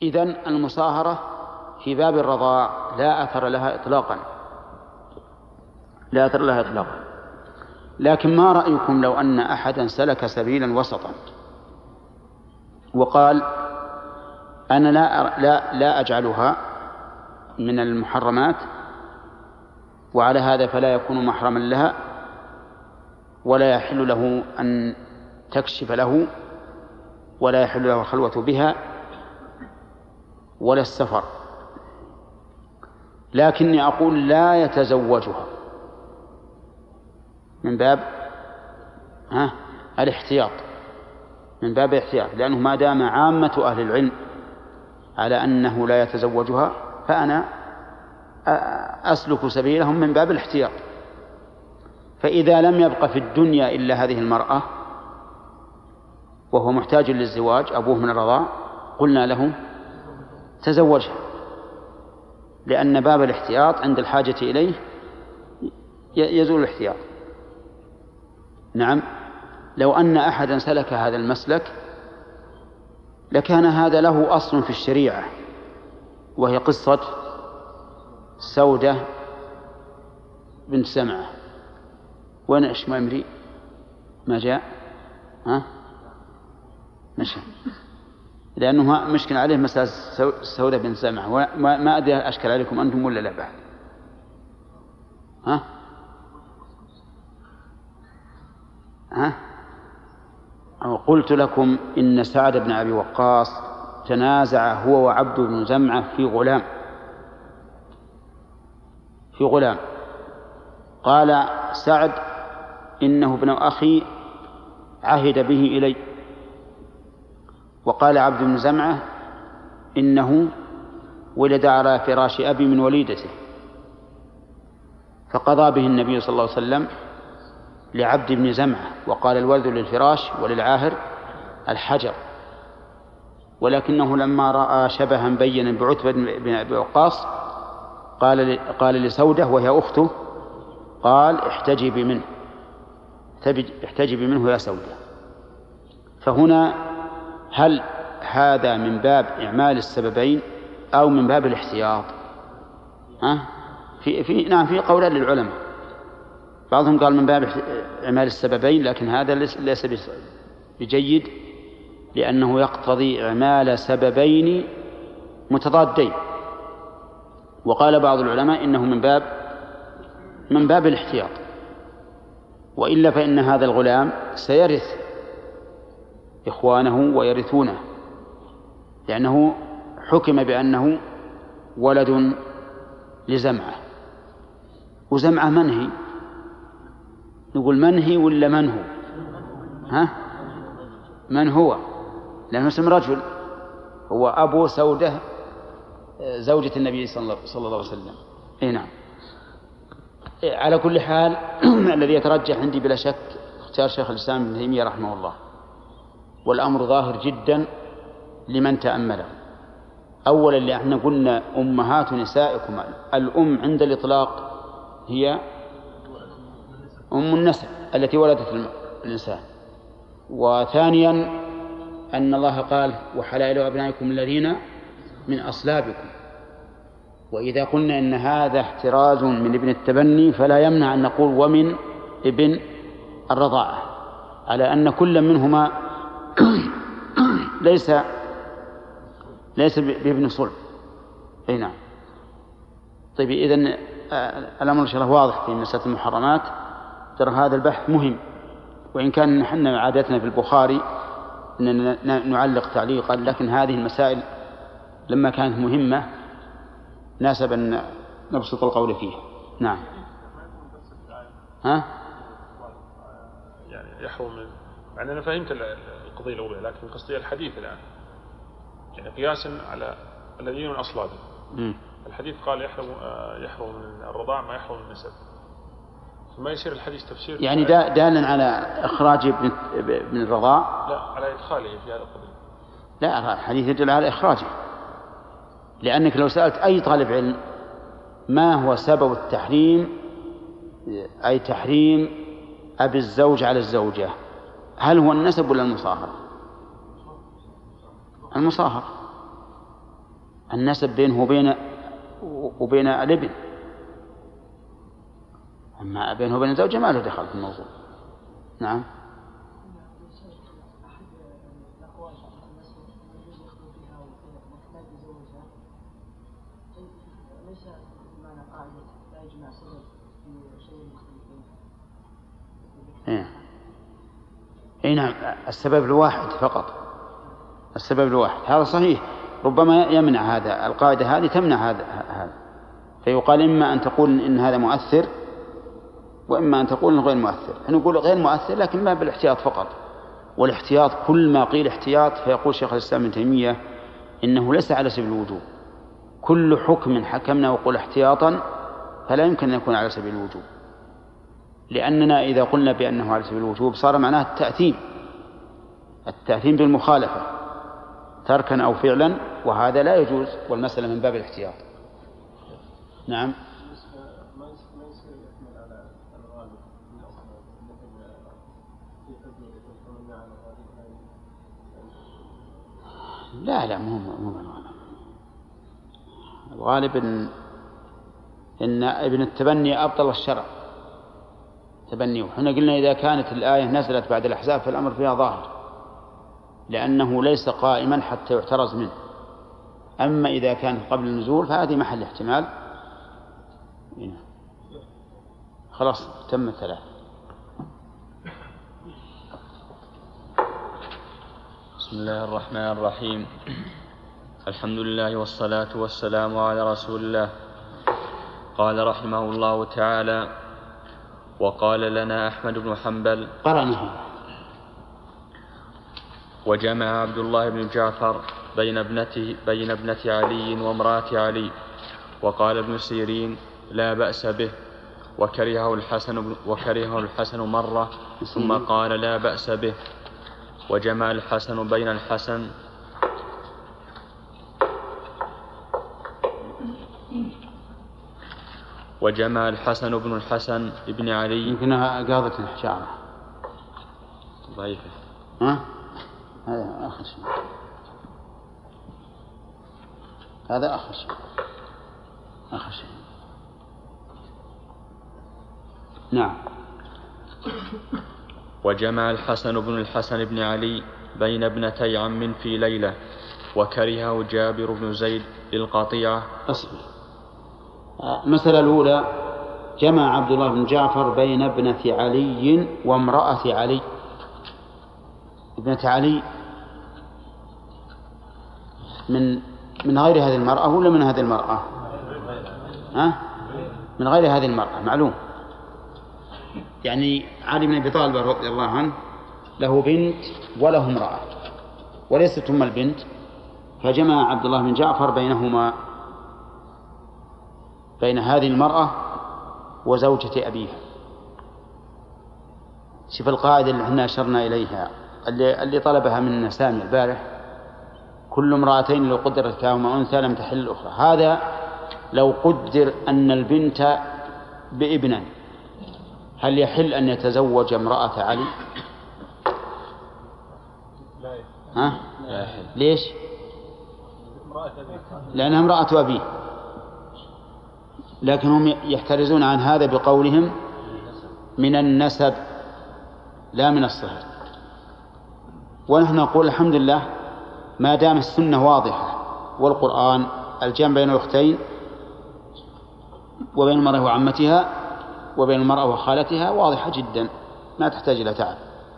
إذن المصاهرة في باب الرضاع لا أثر لها إطلاقا، لا أثر لها إطلاقا. لكن ما رأيكم لو أن أحدا سلك سبيلا وسطا وقال أنا لا أجعلها من المحرمات، وعلى هذا فلا يكون محرما لها ولا يحل له أن تكشف له ولا يحل له الخلوة بها ولا السفر، لكني أقول لا يتزوجها من باب الاحتياط، من باب الاحتياط، لأنه ما دام عامة أهل العلم على أنه لا يتزوجها فأنا أسلك سبيلهم من باب الاحتياط. فإذا لم يبق في الدنيا إلا هذه المرأة وهو محتاج للزواج أبوه من الرضاع قلنا له تزوجها، لأن باب الاحتياط عند الحاجة إليه يزول الاحتياط. نعم، لو أن أحدا سلك هذا المسلك لكان هذا له أصل في الشريعة، وهي قصة سودة بنت سمعة. وين إشمامري ما جاء؟ مشى، لأنه مشكل عليه مسألة سودة بنت سمعة، ما أدري أشكل عليكم أنتم ولا لا بعد. أو قلت لكم إن سعد بن أبي وقاص تنازع هو وعبد بن زمعة في غلام. قال سعد إنه ابن أخي عهد به إلي، وقال عبد بن زمعة إنه ولد على فراش أبي من وليدته، فقضى به النبي صلى الله عليه وسلم لعبد بن زمعة، وقال الولد للفراش وللعاهر الحجر. ولكنه لما رأى شبها بينا بعتبة بن أبي وقاص قال لسودة وهي أخته، قال احتجبي منه يا سودة. فهنا هل هذا من باب إعمال السببين أو من باب الاحتياط؟ في قولان للعلماء، بعضهم قال من باب إعمال السببين، لكن هذا ليس بجيد، لأنه يقتضي إعمال سببين متضادين. وقال بعض العلماء إنه من باب الاحتياط، وإلا فإن هذا الغلام سيرث إخوانه ويرثونه، لأنه حكم بأنه ولد لزمعة، وزمعة منهي. نقول منهي ولا من هو؟ من هو؟ لأنه اسم رجل، هو أبو سودة زوجة النبي صلى الله عليه وسلم. نعم. على كل حال الذي يترجح عندي بلا شك اختيار شيخ الإسلام ابن تيمية رحمه الله، والأمر ظاهر جدا لمن تأمله. أولا لأننا قلنا أمهات نسائكم، الأم عند الإطلاق هي أم النسب التي ولدت الإنسان. وثانيا أن الله قال وحلائل أبنائكم الذين من أصلابكم، وإذا قلنا إن هذا احتراز من ابن التبني فلا يمنع أن نقول ومن ابن الرضاعة، على أن كل منهما ليس بابن صلب. نعم. طيب إذن الأمر إن شاء الله واضح في مسألة المحرمات. ترى هذا البحث مهم، وإن كان نحن عادتنا في البخاري أن نعلق تعليقا، لكن هذه المسائل لما كانت مهمة ناسب أن نبسط القول فيها. نعم. يعني يحرم يعني أنا فهمت القضية الأولى، لكن قصدي الحديث الآن يعني قياسا على الذين من أصلابه. الحديث قال يحرم من الرضاع ما يحرم من النسب، فما يصير الحديث تفسير يعني دالا على إخراج ابن الرضاع، لا على إدخاله في هذا القضية. لا، الحديث يدل على إخراجه، لأنك لو سألت أي طالب علم ما هو سبب التحريم، أي تحريم أبي الزوج على الزوجة، هل هو النسب ولا المصاهرة؟ المصاهرة. النسب بينه وبين الابن، أما بينه وبين الزوجة ما له دخل في الموضوع. نعم. اي نعم، السبب الواحد فقط، السبب الواحد هذا صحيح، ربما يمنع هذا، القاعدة هذه تمنع هذا، فيقال إما أن تقول إن هذا مؤثر وإما أن تقول إنه غير مؤثر. نقول غير مؤثر لكن ما بالاحتياط فقط، والاحتياط كل ما قيل احتياط فيقول شيخ الإسلام ابن تيمية إنه ليس على سبيل الوجوب، كل حكم حكمنا وقل احتياطا فلا يمكن أن يكون على سبيل الوجوب، لأننا إذا قلنا بأنه على سبيل الوجوب صار معناه التأثيم بالمخالفة تركا أو فعلا، وهذا لا يجوز، والمسألة من باب الاحتياط. نعم. لا مو الغالب إن ابن التبني أبطل الشرع تبنيه. وحنا قلنا إذا كانت الآية نزلت بعد الأحزاب فالأمر فيها ظاهر، لأنه ليس قائما حتى يعترض منه. أما إذا كان قبل النزول فهذه محل احتمال. خلاص تم الثلاث. بسم الله الرحمن الرحيم. الحمد لله والصلاة والسلام على رسول الله. قال رحمه الله تعالى: وقال لنا أحمد بن حنبل قرنه. وجمع عبد الله بن جعفر بين ابنة علي وامرأة علي، وقال ابن سيرين: لا بأس به، وكرهه الحسن مرة ثم قال: لا بأس به. وجمع الحسن بين الحسن وجمع الحسن بن الحسن ابن علي. يمكنها قاضة الحجارة ضعيفة. هذا آخر شيء، هذا آخر شيء. نعم. وجمع الحسن بن الحسن بن علي بين ابنتي عم في ليلة، وكرهه جابر بن زيد للقطيعة. أصبر. المسألة الأولى: جمع عبد الله بن جعفر بين ابنة علي وامرأة علي. ابنة علي من غير هذه المرأة ولا من هذه المرأة؟ من غير هذه المرأة، معلوم. يعني علي بن أبي طالب رضي الله عنه له بنت وله امرأة وليست أم البنت، فجمع عبد الله بن جعفر بينهما، بين هذه المرأة وزوجة أبيها. شوف القاعدة اللي احنا أشرنا إليها اللي طلبها من سامي البارح: كل امرأتين لو قدرت كلاهما أنثى لم تحل الأخرى. هذا لو قدر أن البنت بابنا، هل يحل أن يتزوج امرأة علي؟ لا يحل. ليش؟ لأنها امرأة أبيه، لكنهم يحترزون عن هذا بقولهم من النسب لا من الصهر. ونحن نقول الحمد لله ما دام السنة واضحة والقرآن الجمع بين الأختين وبين المرأة وعمتها وبين المرأة وخالتها واضحة جدا، ما تحتاج إلى تعب.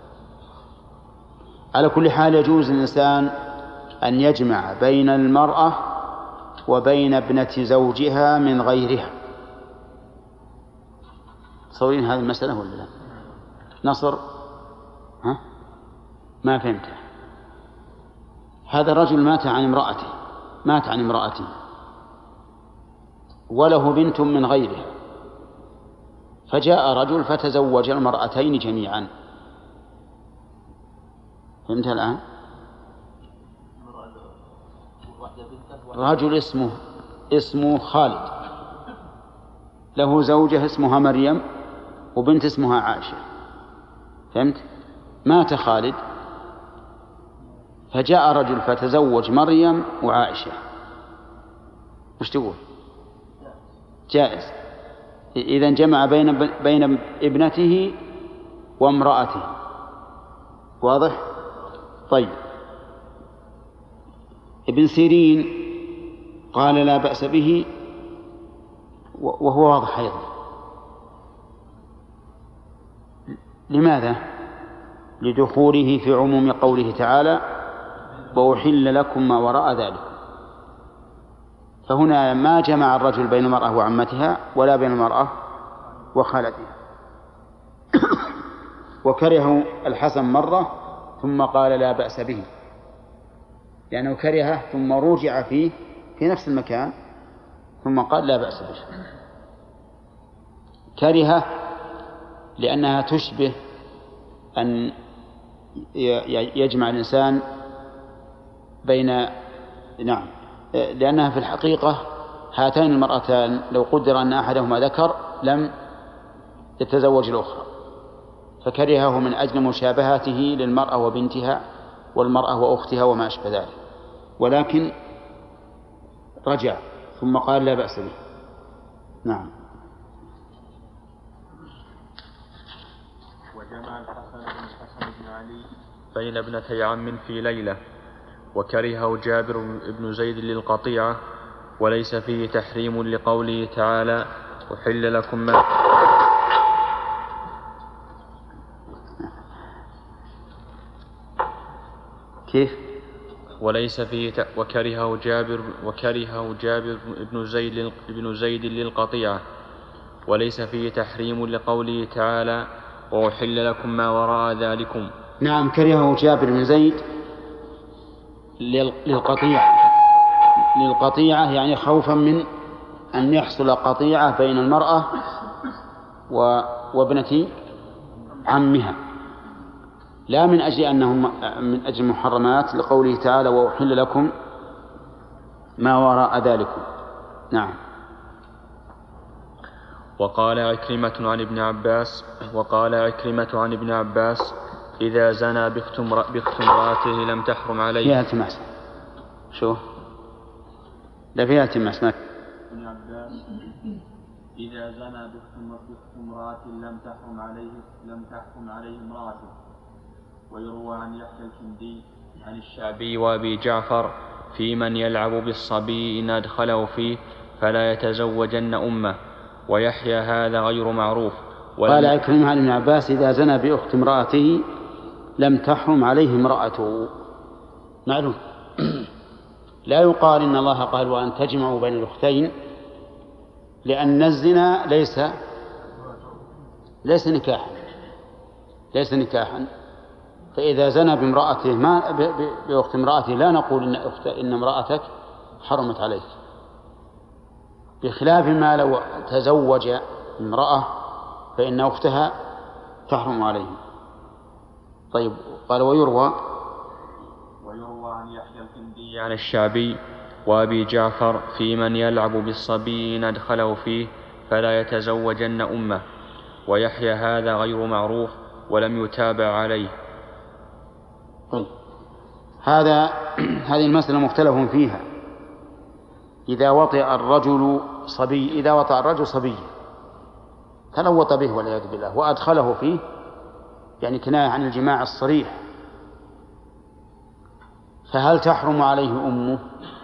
على كل حال يجوز للإنسان أن يجمع بين المرأة وبين ابنة زوجها من غيرها. تصورين هذه المسألة ولا لا؟ نصر ما فهمتها. هذا الرجل مات عن امرأته وله بنت من غيرها، فجاء رجل فتزوج المرأتين جميعا. فهمت الآن؟ رجل اسمه خالد، له زوجة اسمها مريم وبنت اسمها عائشة. فهمت؟ مات خالد فجاء رجل فتزوج مريم وعائشة، وش تقول؟ جائز. إذن جمع بين ابنته وامرأته. واضح؟ طيب. ابن سيرين قال لا بأس به، وهو واضح أيضا. لماذا؟ لدخوله في عموم قوله تعالى وأحل لكم ما وراء ذلك. فهنا ما جمع الرجل بين المرأة وعمتها ولا بين المرأة وخالتها. وكره الحسن مرة ثم قال لا بأس به، لأنه كرهه ثم رجع فيه في نفس المكان ثم قال لا بأس به. كرهه لأنها تشبه أن يجمع الإنسان بين لأنها في الحقيقة هاتين المرأتان لو قدر أن أحدهما ذكر لم يتزوج الأخرى، فكرهه من أجل مشابهته للمرأة وبنتها والمرأة وأختها وما أشبه ذلك، ولكن رجع ثم قال لا بأس به. نعم. وجمع الحسن بن علي بين ابنتي عم في ليلة، وكرهه جابر بن زيد للقطيعة، وليس فيه تحريم لقوله تعالى أحل لكم ما كيف؟ وليس فيه وكرهه جابر بن زيد للقطيعة، وليس فيه تحريم لقوله تعالى وأحل لكم ما وراء ذلكم. نعم، كرهه جابر بن زيد للقطيعة يعني خوفا من أن يحصل قطيعة بين المرأة وابنة عمها، لا من أجل أنهم من أجل محرمات، لقوله تعالى وأحل لكم ما وراء ذلكم. نعم. وقال عكرمة عن ابن عباس إذا زنى بأخت امرأته لم تحرم عليه. فيها التماس. شو؟ لا فيها التماس. ابن عباس إذا زنى بأخت امرأته لم تحرم عليه امرأته. ويروى عن يحيى الكندي عن الشعبي وأبي جعفر في من يلعب بالصبي إن أدخله فيه فلا يتزوجن أمه، ويحيى هذا غير معروف. قال عكرمة عن ابن عباس إذا زنى بأخت امرأته لم تحرم عليه امرأته. معلوم. لا يقال إن الله قال وأن تجمعوا بين الأختين، لأن الزنا ليس نكاحا. فإذا زنى بامرأته بأخت امرأته لا نقول إن امرأتك حرمت عليك، بخلاف ما لو تزوج امرأة فإن أختها تحرم عليه. طيب. قال ويروى عن يحيى الكندي عن الشعبي وأبي جعفر في من يلعب بالصبي إن أدخله فيه فلا يتزوجن أمه، ويحيى هذا غير معروف ولم يتابع عليه. طيب. هذه المسألة مختلف فيها. إذا وطأ الرجل صبي تلوط به والعياذ بالله وأدخله فيه، يعني كناية عن الجماع الصريح، فهل تحرم عليه أمه؟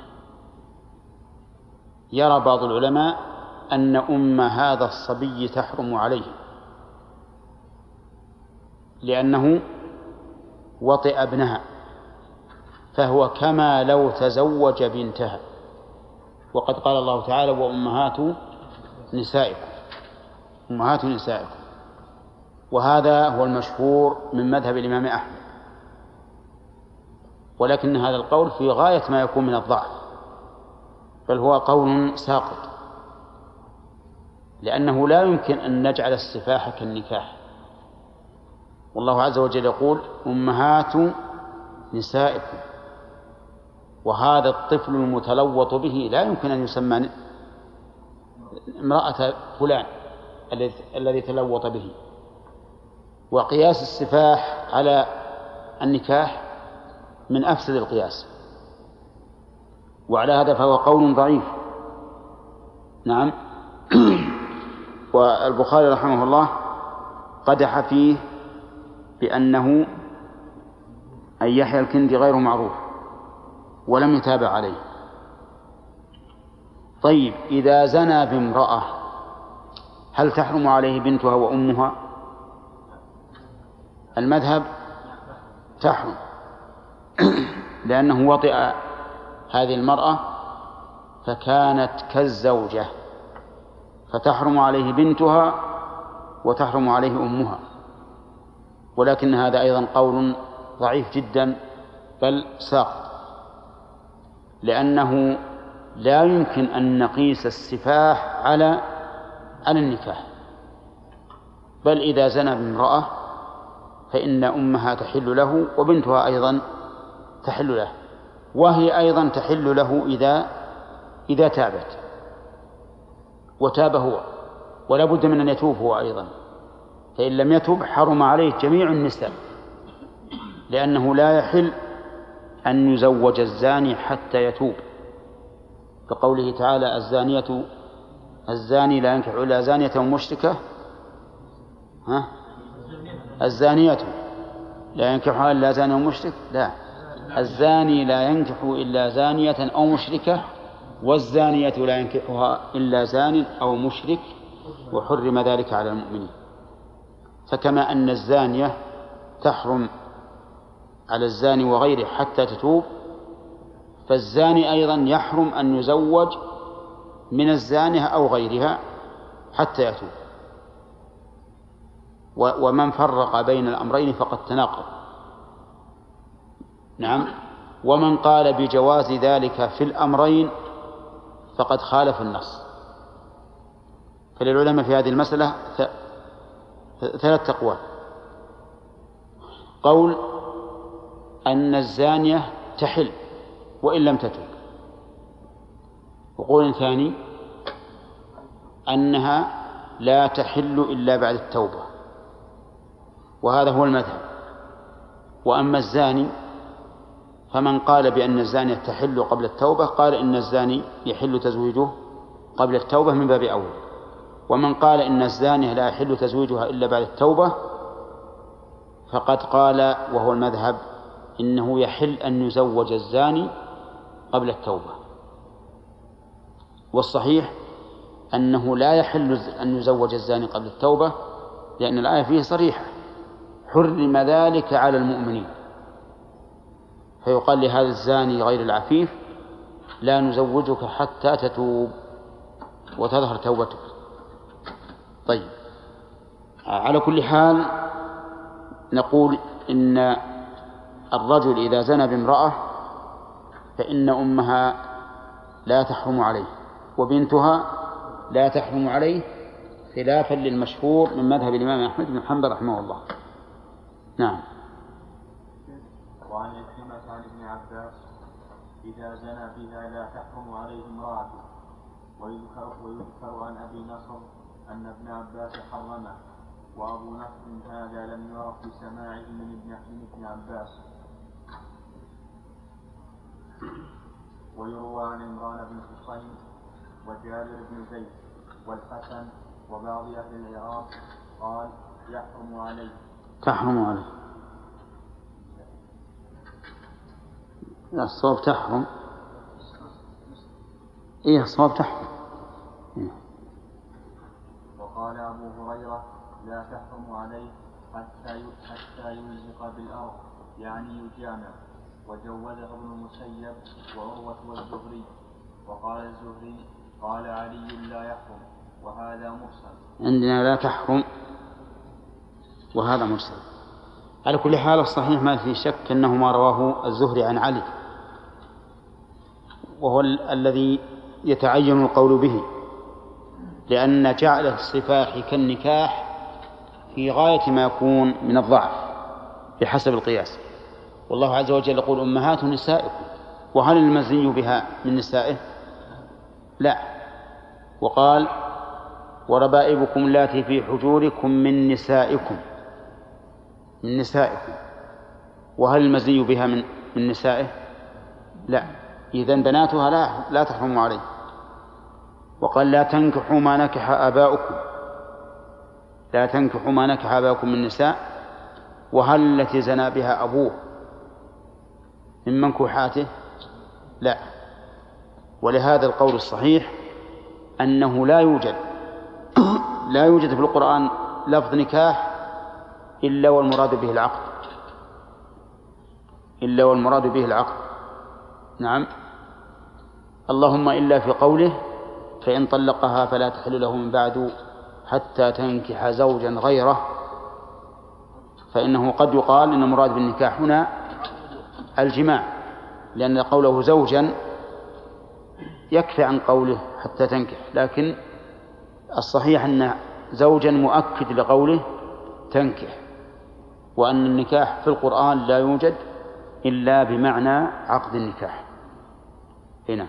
يرى بعض العلماء أن أم هذا الصبي تحرم عليه، لأنه وطئ ابنها، فهو كما لو تزوج بنتها. وقد قال الله تعالى وأمهات نسائكم، وهذا هو المشهور من مذهب الإمام أحمد، ولكن هذا القول في غاية ما يكون من الضعف، بل هو قول ساقط، لأنه لا يمكن أن نجعل السفاح كالنكاح. والله عز وجل يقول أمهات نسائكم، وهذا الطفل المتلوط به لا يمكن أن يسمى امرأة فلان الذي تلوط به. وقياس السفاح على النكاح من أفسد القياس، وعلى هذا فهو قول ضعيف نعم. والبخاري رحمه الله قدح فيه بأنه أن يحيى الكندي غير معروف ولم يتابع عليه. طيب إذا زنى بامرأة هل تحرم عليه بنتها وأمها؟ المذهب تحرم لأنه وطئ هذه المرأة فكانت كالزوجة، فتحرم عليه بنتها وتحرم عليه أمها. ولكن هذا أيضا قول ضعيف جدا بل ساقط، لأنه لا يمكن أن نقيس السفاح على النكاح. بل إذا زنى بامرأة فإن أمها تحل له وبنتها أيضا تحل له، وهي أيضا تحل له إذا تابت، وتاب هو ولا بد من أن يتوب هو أيضا، فإن لم يتوب حرم عليه جميع النساء، لأنه لا يحل أن يزوج الزاني حتى يتوب، كقوله تعالى الزاني لا ينكح إلا زانية ومشركة، الزانية لا ينكحها إلا زاني ومشرك، لا، الزاني لا ينكح إلا زانية أو مشركة، والزانية لا ينكحها إلا زان أو مشرك، وحرم ذلك على المؤمنين. فكما أن الزانية تحرم على الزاني وغيره حتى تتوب، فالزاني أيضا يحرم أن يزوج من الزانية أو غيرها حتى يتوب. ومن فرق بين الأمرين فقد تناقض. نعم. ومن قال بجواز ذلك في الأمرين فقد خالف النص. فللعلماء في هذه المسألة ثلاث أقوال: قول أن الزانية تحل وإن لم تتب، وقول ثاني أنها لا تحل إلا بعد التوبة، وهذا هو المذهب. وأما الزاني فمن قال بأن الزانية تحل قبل التوبة قال إن الزاني يحل تزويجه قبل التوبة من باب أول، ومن قال إن الزانية لا يحل تزويجها إلا بعد التوبة فقد قال، وهو المذهب، إنه يحل أن يزوج الزاني قبل التوبة. والصحيح أنه لا يحل أن يزوج الزاني قبل التوبة، لأن الآية فيه صريحة: حرم ذلك على المؤمنين. فيقال لهذا الزاني غير العفيف: لا نزوجك حتى تتوب وتظهر توبتك. طيب، على كل حال نقول إن الرجل إذا زنى بامرأة فإن أمها لا تحرم عليه وبنتها لا تحرم عليه، خلافا للمشهور من مذهب الإمام أحمد بن حنبل رحمه الله. نعم. وعن عكرمة عن ابن عباس: إذا زنى بها لا تحرم عليه امرأته. ويذكر عن أبي نصر أن ابن عباس حرمه، وأبو نصر هذا لم يعرف بسماعه من ابن عباس. ويروى عن عمران بن حصين وجابر بن زيد والحسن وبعض أهل العراق قال: يحرم عليه. تحرم عليه. لا، الصواب تحرم. إيه، الصواب تحرم. وقال أبو هريرة: لا تحرم عليه حتى يلزق بالأرض، يعني يجامع. وجوزه ابن المسيب وعروة والزهري. وقال الزهري: قال علي: لا يحرم، وهذا مرسل. عندنا لا تحرم وهذا مرسل. على كل حال الصحيح ما في شك أنه ما رواه الزهري عن علي، وهو الذي يتعين القول به، لأن جعل السفاح كالنكاح في غاية ما يكون من الضعف بحسب القياس. والله عز وجل يقول: أمهات نسائكم، وهل المزني بها من نسائه؟ لا. وقال: وربائبكم اللاتي في حجوركم من نسائكم، وهل المزني بها من نسائه؟ لا. إذن بناتها لا تحرم عليه. وقال لا تنكحوا ما نكح آباؤكم، لا تنكحوا ما نكح آباؤكم من النساء. وهل التي زنى بها أبوه من منكوحاته؟ لا. ولهذا القول الصحيح أنه لا يوجد في القرآن لفظ نكاح إلا والمراد به العقد، إلا والمراد به العقد. نعم، اللهم إلا في قوله فإن طلقها فلا تحل له من بعد حتى تنكح زوجا غيره، فإنه قد يقال إن المراد بالنكاح هنا الجماع، لأن قوله زوجا يكفي عن قوله حتى تنكح، لكن الصحيح أن زوجا مؤكد لقوله تنكح، وأن النكاح في القرآن لا يوجد إلا بمعنى عقد النكاح هنا.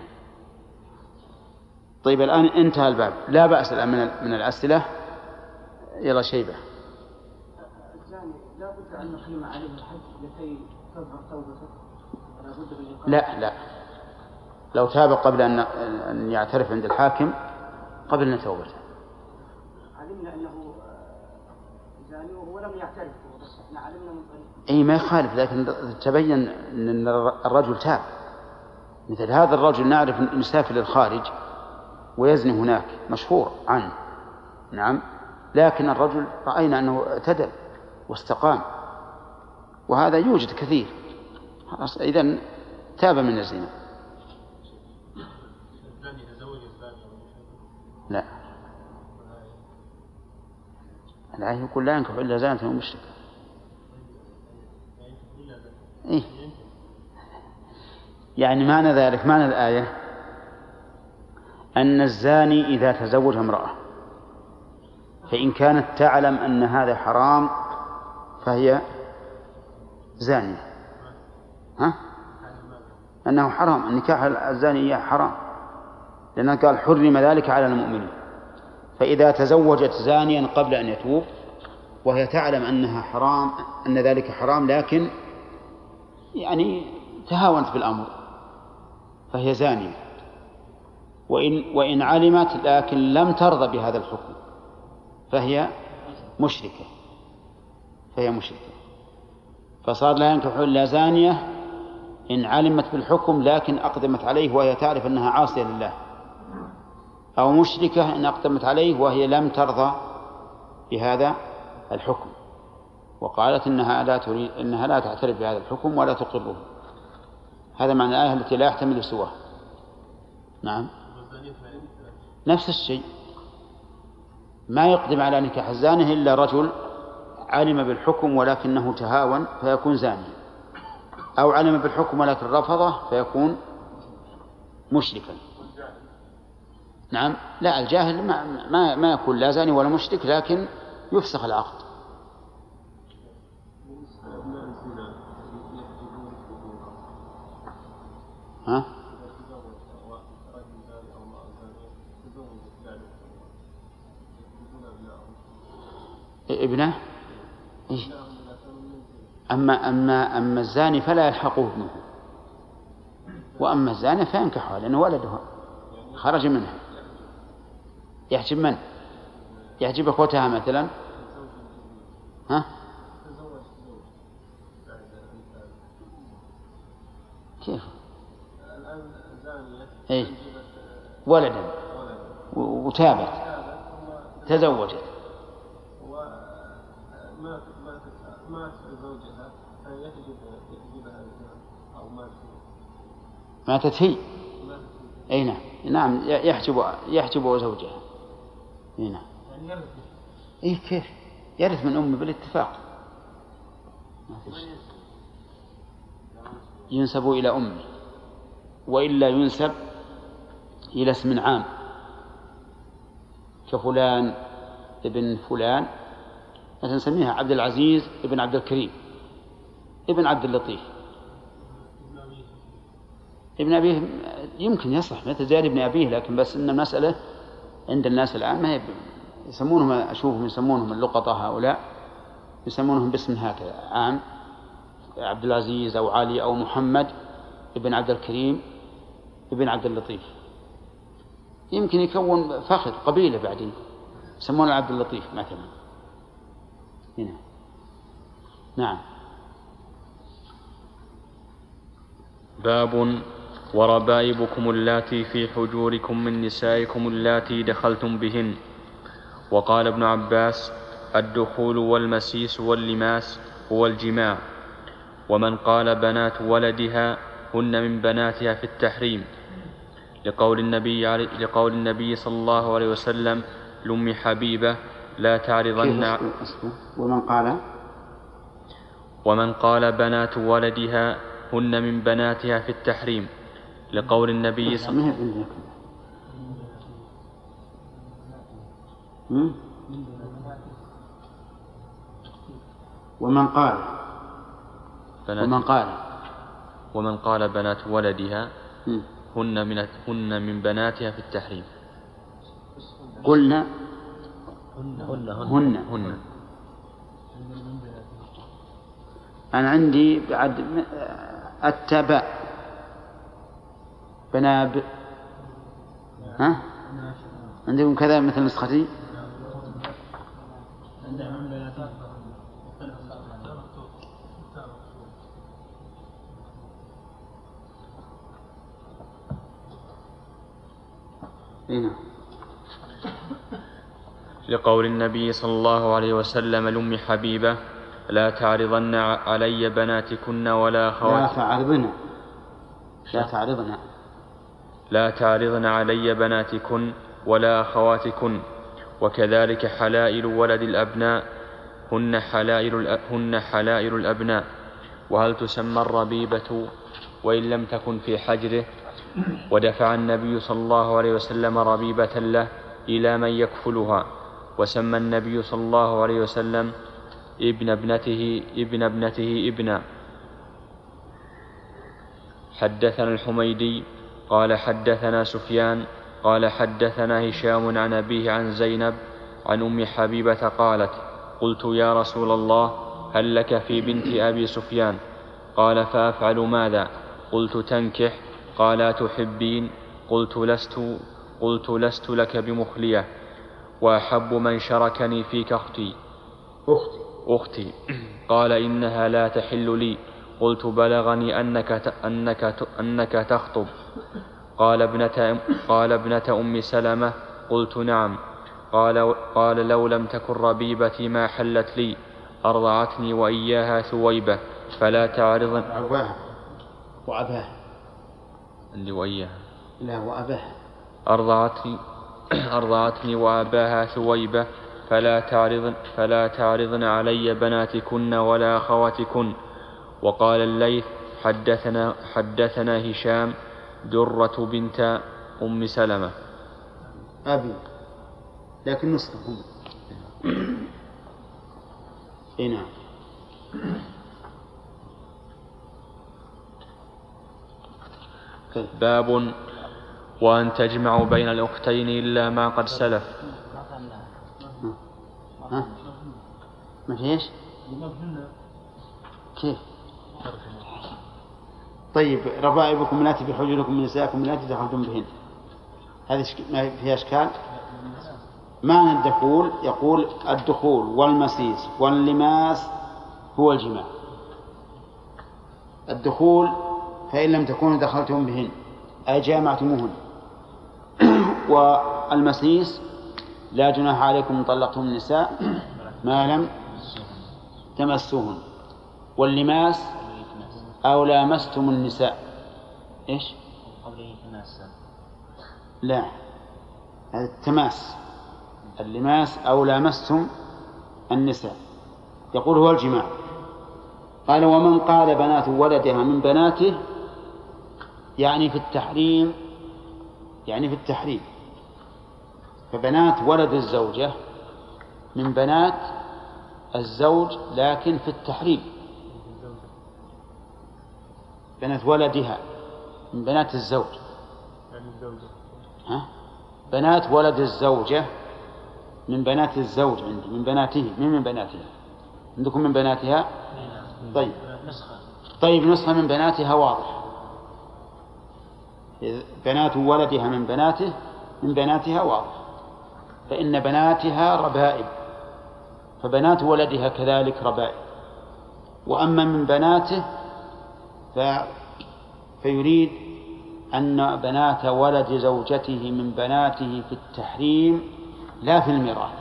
طيب الآن انتهى الباب، لا بأس الآن من الأسئلة. يلا شيبة. الزاني لا بد أن نقيم عليه الحد لكي تظهر توبته؟ لا، لو تاب قبل أن يعترف عند الحاكم قبل توبته. علمنا أنه زاني وهو لم يعترف، بس احنا علمنا من طريق أي ما يخالف، لكن تبين أن الرجل تاب. مثل هذا الرجل نعرف أن يسافر للخارج ويزني هناك، مشهور عنه. نعم، لكن الرجل رأينا أنه اعتدل واستقام، وهذا يوجد كثير. إذن تاب من الزنا. لا، الآية يقول لا ينكح إلا زانية ومشركة. إيه؟ يعني معنى ذلك، معنى الآية أن الزاني إذا تزوج امرأة فإن كانت تعلم أن هذا حرام فهي زانية. أنه حرام، النكاح الزانية حرام، لأنه قال حرم ذلك على المؤمنين. فإذا تزوجت زانيا قبل أن يتوب وهي تعلم أنها حرام، أن ذلك حرام، لكن يعني تهاونت بالأمر، فهي زانية. وإن علمت لكن لم ترضى بهذا الحكم فهي مشركة، فصار لا ينكح إلا زانية إن علمت بالحكم لكن أقدمت عليه وهي تعرف أنها عاصية لله، أو مشركة إن أقدمت عليه وهي لم ترضى بهذا الحكم وقالت إنها لا تعترف بهذا الحكم ولا تقره. هذا معنى الآية التي لا يحتمل سواه. نعم، نفس الشيء، ما يقدم على نكاح الزانية إلا رجل علم بالحكم ولكنه تهاون فيكون زانيا، أو علم بالحكم ولكن رفضه فيكون مشركا. نعم، لا، الجاهل ما يكون لا زاني ولا مشرك، لكن يفسخ العقد. ها؟ ابنه؟ إيه؟ أما الزاني فلا يلحقه ابنه، وأما الزاني فينكحها لأنه ولدها خرج منها. يحجب من؟ يحجب أخوتها مثلا؟ ها؟ كيف؟ إيه؟ ولدا وتابت تزوجت مات زوجها يحجبها أو ماتت هي. أي نعم يحجب زوجها. أي نعم. إيه كيف؟ يرث من أمه بالاتفاق، ينسب إلى أمه، وإلا ينسب إلى اسم عام كفلان ابن فلان، مثلا نسميها عبد العزيز ابن عبد الكريم ابن عبد اللطيف. ابن أبيه يمكن يصح مثل زياد ابن أبيه، لكن بس إن المسألة عند الناس الآن ما هي يسمونهم، أشوفهم يسمونهم اللقطة هؤلاء يسمونهم باسم هكذا عام، عبد العزيز أو علي أو محمد ابن عبد الكريم ابن عبد اللطيف. يمكن يكون فخذ قبيلة بعدين يسمونه عبد اللطيف مثلا. هنا نعم. باب وربائبكم اللاتي في حجوركم من نسائكم اللاتي دخلتم بهن. وقال ابن عباس: الدخول والمسيس واللماس هو الجماع. ومن قال بنات ولدها هن من بناتها في التحريم، لقول النبي صلى الله عليه وسلم لأم حبيبة: لا تعرضن. ومن قال بنات ولدها هن من بناتها في التحريم، لقول النبي صلى الله عليه وسلم. ومن قال بنات ولدها هن من بناتها في التحريم. قلنا هن. أنا عندي بعد التباء بناب. ها عندكم كذا مثل نسختي؟ هنا لقول النبي صلى الله عليه وسلم لأم حبيبة: لا تعرضن علي بناتكن ولا أخواتكن. لا تعرضن علي بناتكن ولا أخواتكن. وكذلك حلائل ولد الأبناء هن حلائل الأبناء. وهل تسمى الربيبة وإن لم تكن في حجره؟ ودفع النبي صلى الله عليه وسلم ربيبة له إلى من يكفلها، وسمى النبي صلى الله عليه وسلم ابن ابنته ابنا. حدثنا الحميدي قال حدثنا سفيان قال حدثنا هشام عن أبيه عن زينب عن أم حبيبة قالت: قلت: يا رسول الله، هل لك في بنت أبي سفيان؟ قال: فأفعل ماذا؟ قلت: تنكح. قال: أتحبين؟ قلت: لست لك بمخلية، وأحب من شركني فيك أختي. قال: إنها لا تحل لي. قلت: بلغني أنك تخطب. قال: ابنة أم سلمة. قلت: نعم. قال: لو لم تكن ربيبتي ما حلت لي. أرضعتني وإياها ثويبة، فلا تعرضن. وأباها عندي وإياها. لا، وأباها. أرضعتني وأباها ثويبة، فلا تعرضن علي بناتكن ولا أخواتكن. وقال الليث: حدثنا هشام درة بنت أم سلمة. أبي، لكن نصفهم. نعم. باب وأن تجمع بين الأختين إلا ما قد سلف. ما فيش؟ كيف؟ طيب، ربائبكم اللاتي في حجوركم من نسائكم اللاتي دخلتم بهن، هذه ما فيها إشكال؟ معنى الدخول، يقول: الدخول والمسيس واللماس هو الجماع. الدخول فإن لم تكونوا دخلتم بهن أي جامعتموهن. والمسيس لا جناح عليكم إن طلقتم النساء ما لم تمسوهن. واللماس أو لامستم النساء. إيش؟ لا، هذا التماس. اللماس أو لامستم النساء، يقول هو الجماع. قال: ومن قال بنات ولدها من بناته، يعني في التحريم. فبنات ولد الزوجة من بنات الزوج، لكن في التحريم. بنات ولدها من بنات الزوج. بنات ولد الزوجة من بنات الزوج عندي، من بناته، من بناتها. عندكم من بناتها؟ طيب، نسخة من بناتها واضح. بنات ولدها من بناته من بناتها واضح، فإن بناتها ربائب، فبنات ولدها كذلك ربائب. وأما من بناته فيريد أن بنات ولد زوجته من بناته في التحريم لا في الميراث،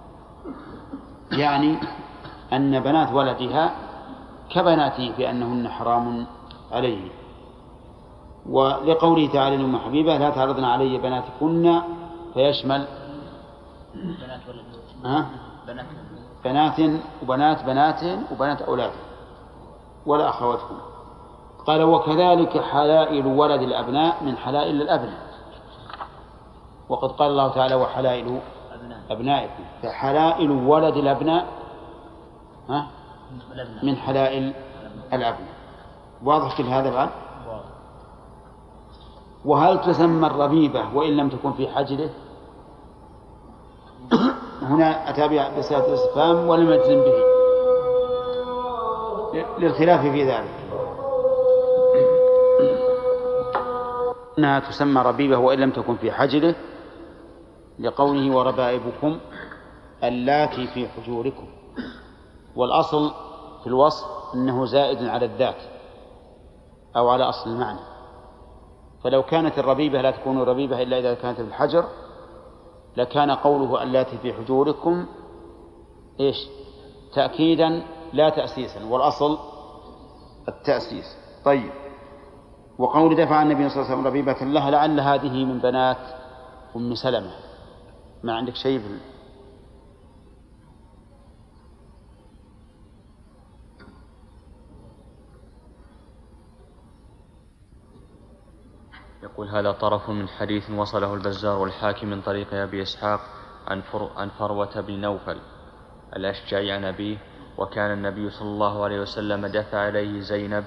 يعني أن بنات ولدها كبناته في أنهن حرام عليه. ولقوله تعالى لأم حبيبة لا تعرضن علي بناتكن، فيشمل بنات وبنات بناتهن وبنات أولادهن ولا أخواتهن. قال وكذلك حلائل ولد الأبناء من حلائل الأبناء، وقد قال الله تعالى وحلائل أبنائكم، فحلائل ولد الأبناء من حلائل الأبناء. واضح كل هذا بعد؟ وهل تسمى الربيبة وإن لم تكن في حجره؟ هنا أتى بصيغة الاستفهام ولم يجزم به للخلاف في ذلك. أنها تسمى ربيبة وإن لم تكن في حجره لقوله وربائبكم اللاتي في حجوركم، والأصل في الوصف أنه زائد على الذات أو على أصل المعنى، فلو كانت الربيبة لا تكون ربيبة إلا إذا كانت في الحجر لكان قوله اللاتي في حجوركم تأكيدا لا تأسيسا، والأصل التأسيس. طيب، وقول دفع النبي صلى الله عليه وسلم ربيبة لها لعل هذه من بنات أم سلمة. ما عندك شيء يقول هذا طرف من حديث وصله البزار والحاكم من طريق أبي إسحاق عن فروة بن نوفل الأشجعي عن أبيه، وكان النبي صلى الله عليه وسلم دفع إليه زينب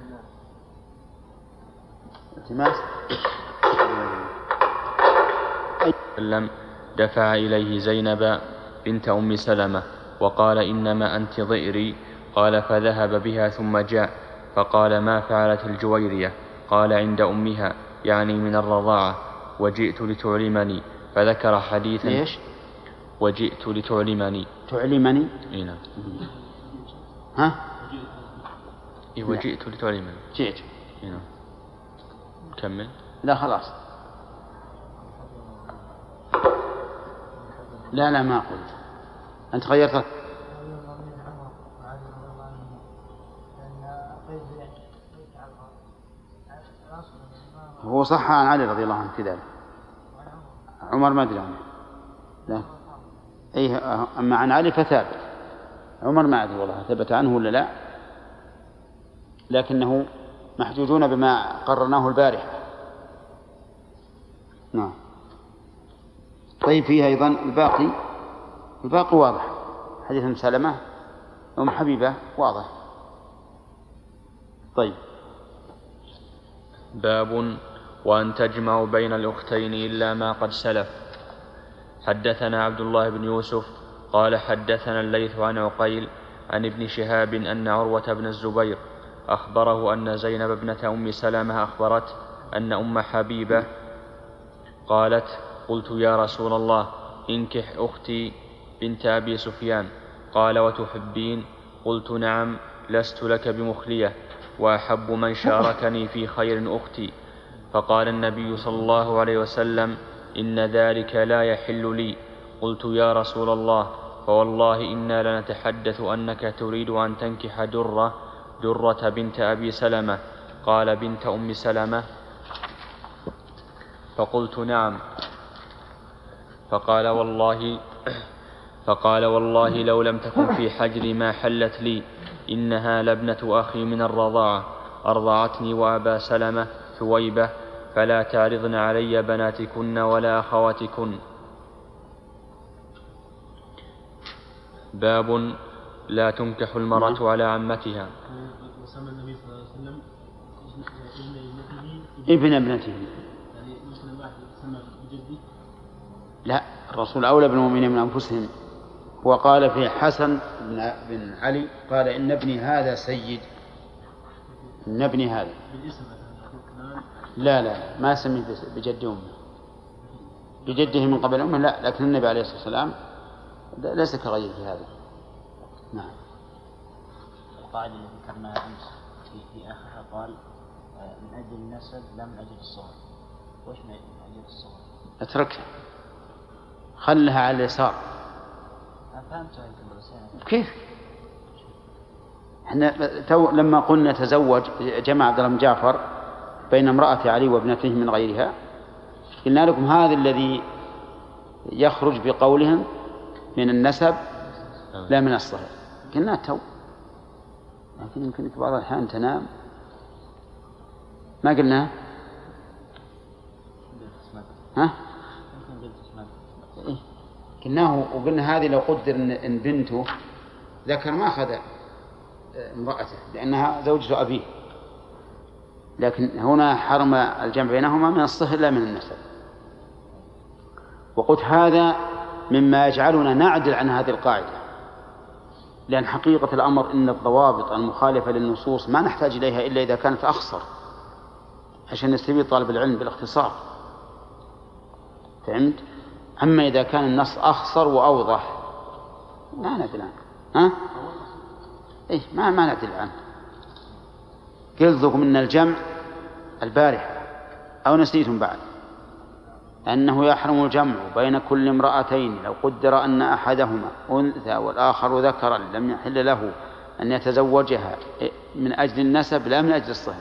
دفع إليه زينب بنت أم سلمة وقال إنما أنت ضئري، قال فذهب بها ثم جاء فقال ما فعلت الجويرية؟ قال عند أمها يعني من الرضاعة، وجئت لتعلمني، فذكر حديثا. وجئت لتعلمني. تعلمني؟ نعم. وجئت لتعلمني. جئت. نعم. كمل. لا خلاص. لا ما قلت، أنت غيرت. هو صح عن علي رضي الله عنه في ذلك، عمر ما أدري عنه. لا أما عن علي فثابت، عمر ما أدري والله ثبت عنه ولا لا، لكنه محجوجون بما قررناه البارحة. نعم. طيب، فيها أيضا الباقي واضح، حديث أم سلمة أم حبيبة واضح. طيب، باب وأن تجمع بين الأختين إلا ما قد سلف. حدثنا عبد الله بن يوسف قال حدثنا الليث عن عقيل عن ابن شهاب أن عروة بن الزبير أخبره أن زينب ابنة أم سلمة أخبرت أن أم حبيبة قالت قلت يا رسول الله انكح أختي بنت أبي سفيان، قال وتحبين؟ قلت نعم، لست لك بمخلية، وأحب من شاركني في خير أختي. فقال النبي صلى الله عليه وسلم إن ذلك لا يحل لي. قلت يا رسول الله فوالله إنا لنتحدث أنك تريد أن تنكح درة بنت أبي سلمة. قال بنت أم سلمة؟ فقلت نعم. فقال والله لو لم تكن في حجري ما حلت لي، إنها لابنة أخي من الرضاعة، أرضعتني وأبا سلمة ثويبة، فلا تعرضن علي بناتكن ولا أخواتكن. باب لا تنكح المرأة على عمتها. ابن ابنته. لا، الرسول أولى بالمؤمنين من أنفسهم، وقال في حسن بن علي قال إن ابني هذا سيد، إن ابني هذا. لا ما سميه بجد أمه، بجده من قبل أمه لا، لكن النبي عليه الصلاة والسلام ليس كغيره في هذا. نعم. القاعدة اللي ذكرناها أمس في آخرها قال من أجل النسب لا من أجل الصغر. وش من أجل الصغر؟ اتركها، خلها على اليسار. فهمتها كيف؟ احنا لما قلنا تزوج جمع عبد الله بن جعفر بين امرأة علي وابنته من غيرها، قلنا لكم هذا الذي يخرج بقولهم من النسب لا من الصهر. قلنا تو، لكن يمكنك بعض الأحيان تنام. ما قلنا ها؟ قلناه، وقلنا هذه لو قدر إن بنته ذكر ما أخذ امرأته لأنها زوجة أبيه، لكن هنا حرم الجمع بينهما من الصهر لا من النسب. وقلت هذا مما يجعلنا نعدل عن هذه القاعدة، لأن حقيقة الأمر إن الضوابط المخالفة للنصوص ما نحتاج إليها إلا إذا كانت أخصر عشان نستفيد طالب العلم بالاختصار. فهمت؟ أما إذا كان النص أخصر وأوضح ما نعدل عنه. ها؟ إيه ما نعدل عنه. قلت لكم إن الجمع البارحة أو نسيتم بعد أنه يحرم الجمع بين كل امرأتين لو قدر أن أحدهما أنثى والآخر ذكرا لم يحل له أن يتزوجها من أجل النسب لا من أجل الصهر.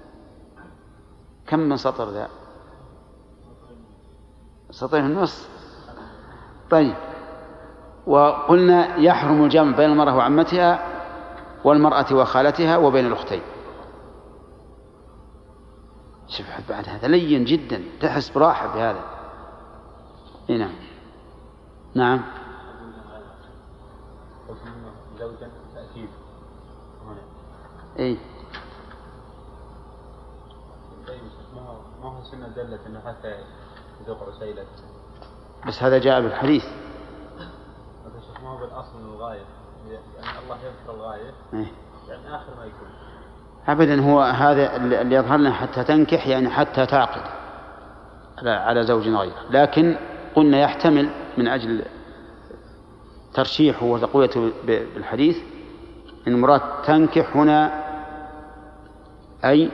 كم من سطر ذا؟ سطرين النص. طيب، وقلنا يحرم الجمع بين المرأة وعمتها والمرأة وخالتها وبين الأختين. شوف بعد هذا لين جدا، تحس براحة بهذا. نعم نعم. زوجا تأكيد هنا. إيه. ما هو سنة دلت إنه حتى يذوق عسيلة. بس هذا جاء بالحديث. ما هو بالأصل من الغاية، يعني الله يذكر الغاية. إيه. يعني آخر ما يكون. أبدا، هو هذا اللي يظهر لنا حتى تنكح، يعني حتى تعقد على زوج غيره. لكن قلنا يحتمل من أجل ترشيحه وتقويته بالحديث إن المراد تنكح هنا أي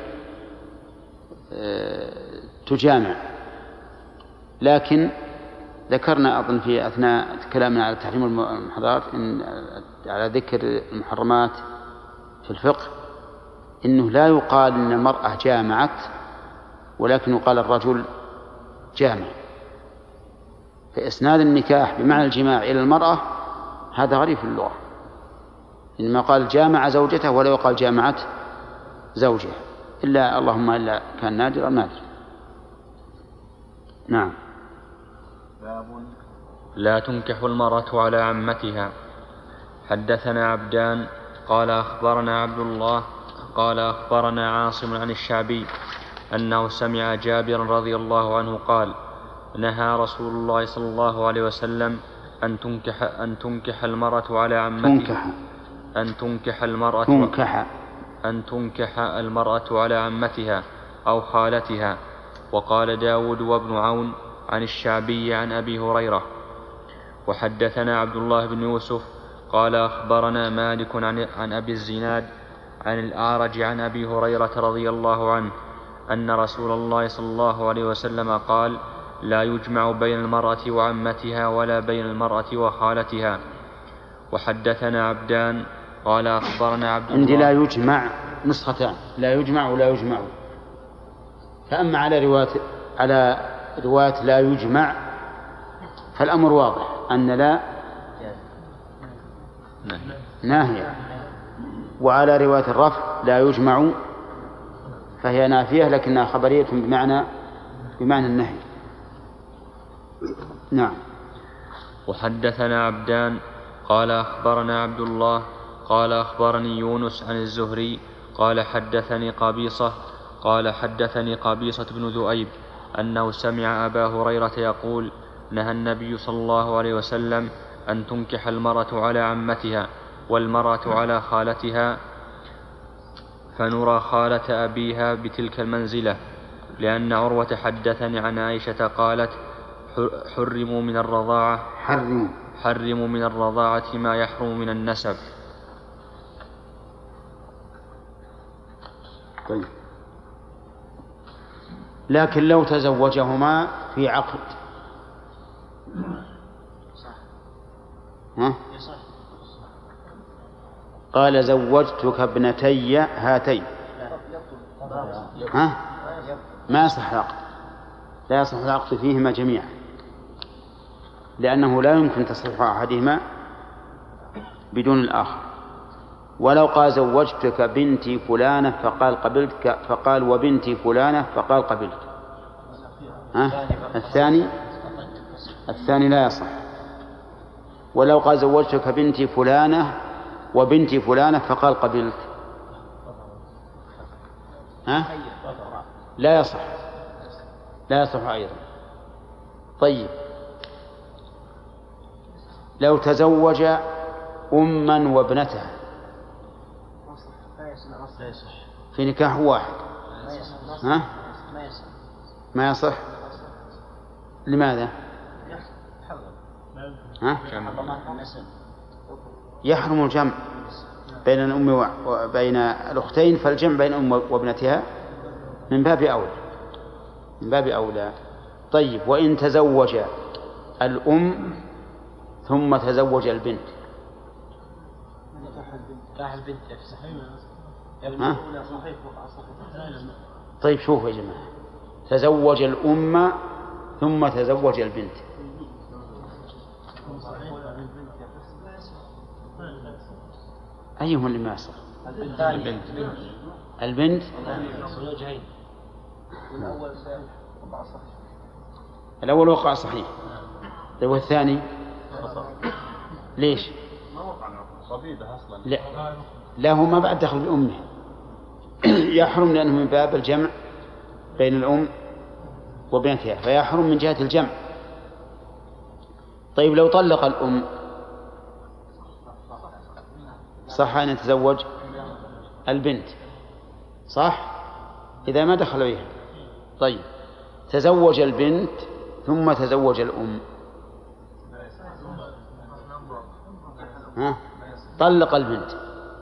تجامع. لكن ذكرنا أظن في أثناء كلامنا على تحريم المحرمات إن على ذكر المحرمات في الفقه إنه لا يقال إن المرأة جامعت، ولكن يقال الرجل جامع. فإسناد النكاح بمعنى الجماع إلى المرأة هذا غريب في اللغة، إنما قال جامع زوجته ولا يقال جامعت زوجها، إلا اللهم إلا كان نادر. نعم. لا تنكح المرأة على عمتها. حدثنا عبدان قال أخبرنا عبد الله قال أخبرنا عاصم عن الشعبي أنه سمع جابر رضي الله عنه قال نهى رسول الله صلى الله عليه وسلم أن تنكح المرأة على عمتها أن تنكح المرأة على عمتها أو خالتها. وقال داود وابن عون عن الشعبي عن أبي هريرة. وحدثنا عبد الله بن يوسف قال أخبرنا مالك عن أبي الزناد عن الأعرج عن أبي هريرة رضي الله عنه أن رسول الله صلى الله عليه وسلم قال لا يجمع بين المرأة وعمتها ولا بين المرأة وخالتها. وحدثنا عبدان قال أخبرنا عبد الله. عندي لا يجمع نسختان، لا يجمع ولا يجمع. فأما على رواية لا يجمع فالأمر واضح أن لا ناهية، وعلى رواية الرفع لا يجمع فهي نافية لكنها خبرية بمعنى النهي. نعم. وحدثنا عبدان قال أخبرنا عبد الله قال أخبرني يونس عن الزهري قال حدثني قبيصة بن ذؤيب أنه سمع أبا هريرة يقول نهى النبي صلى الله عليه وسلم أن تنكح المرأة على عمتها والمرأة على خالتها، فنرى خالة أبيها بتلك المنزلة، لأن عروة حدثني عن عائشة قالت حرموا من الرضاعة حرموا من الرضاعة ما يحرم من النسب. طيب. لكن لو تزوجهما في عقد قال زوجتك ابنتي هاتين ما يصح العقد، لا يصح العقد فيهما جميعا، لأنه لا يمكن تصريح أحدهما بدون الآخر. ولو قال زوجتك بنتي فلانة فقال قبلت، فقال وبنتي فلانة فقال قبلت، الثاني لا يصح. ولو قال زوجتك بنتي فلانة وبنتي فلانة فقال قبلت لا يصح أيضا. طيب. لو تزوج أما وابنتها في نكاح واحد ما يصح. لماذا؟ يحرم الجمع بين الأم وبين الأختين، فالجمع بين الأم وابنتها من باب أولى. طيب. وإن تزوج الأم ثم تزوج البنت طيب شوفوا يا جماعة، تزوج الأم ثم تزوج البنت أيهم اللي ما يصح؟ البنت الأول وقع صحيح. طيب والثاني ليش؟ لا هو ما بعد دخل بأمه يحرم لأنه من باب الجمع بين الأم وبنتها، فيحرم من جهة الجمع. طيب لو طلق الأم صح أن يتزوج البنت صح إذا ما دخل بها. طيب تزوج البنت ثم تزوج الأم طلق البنت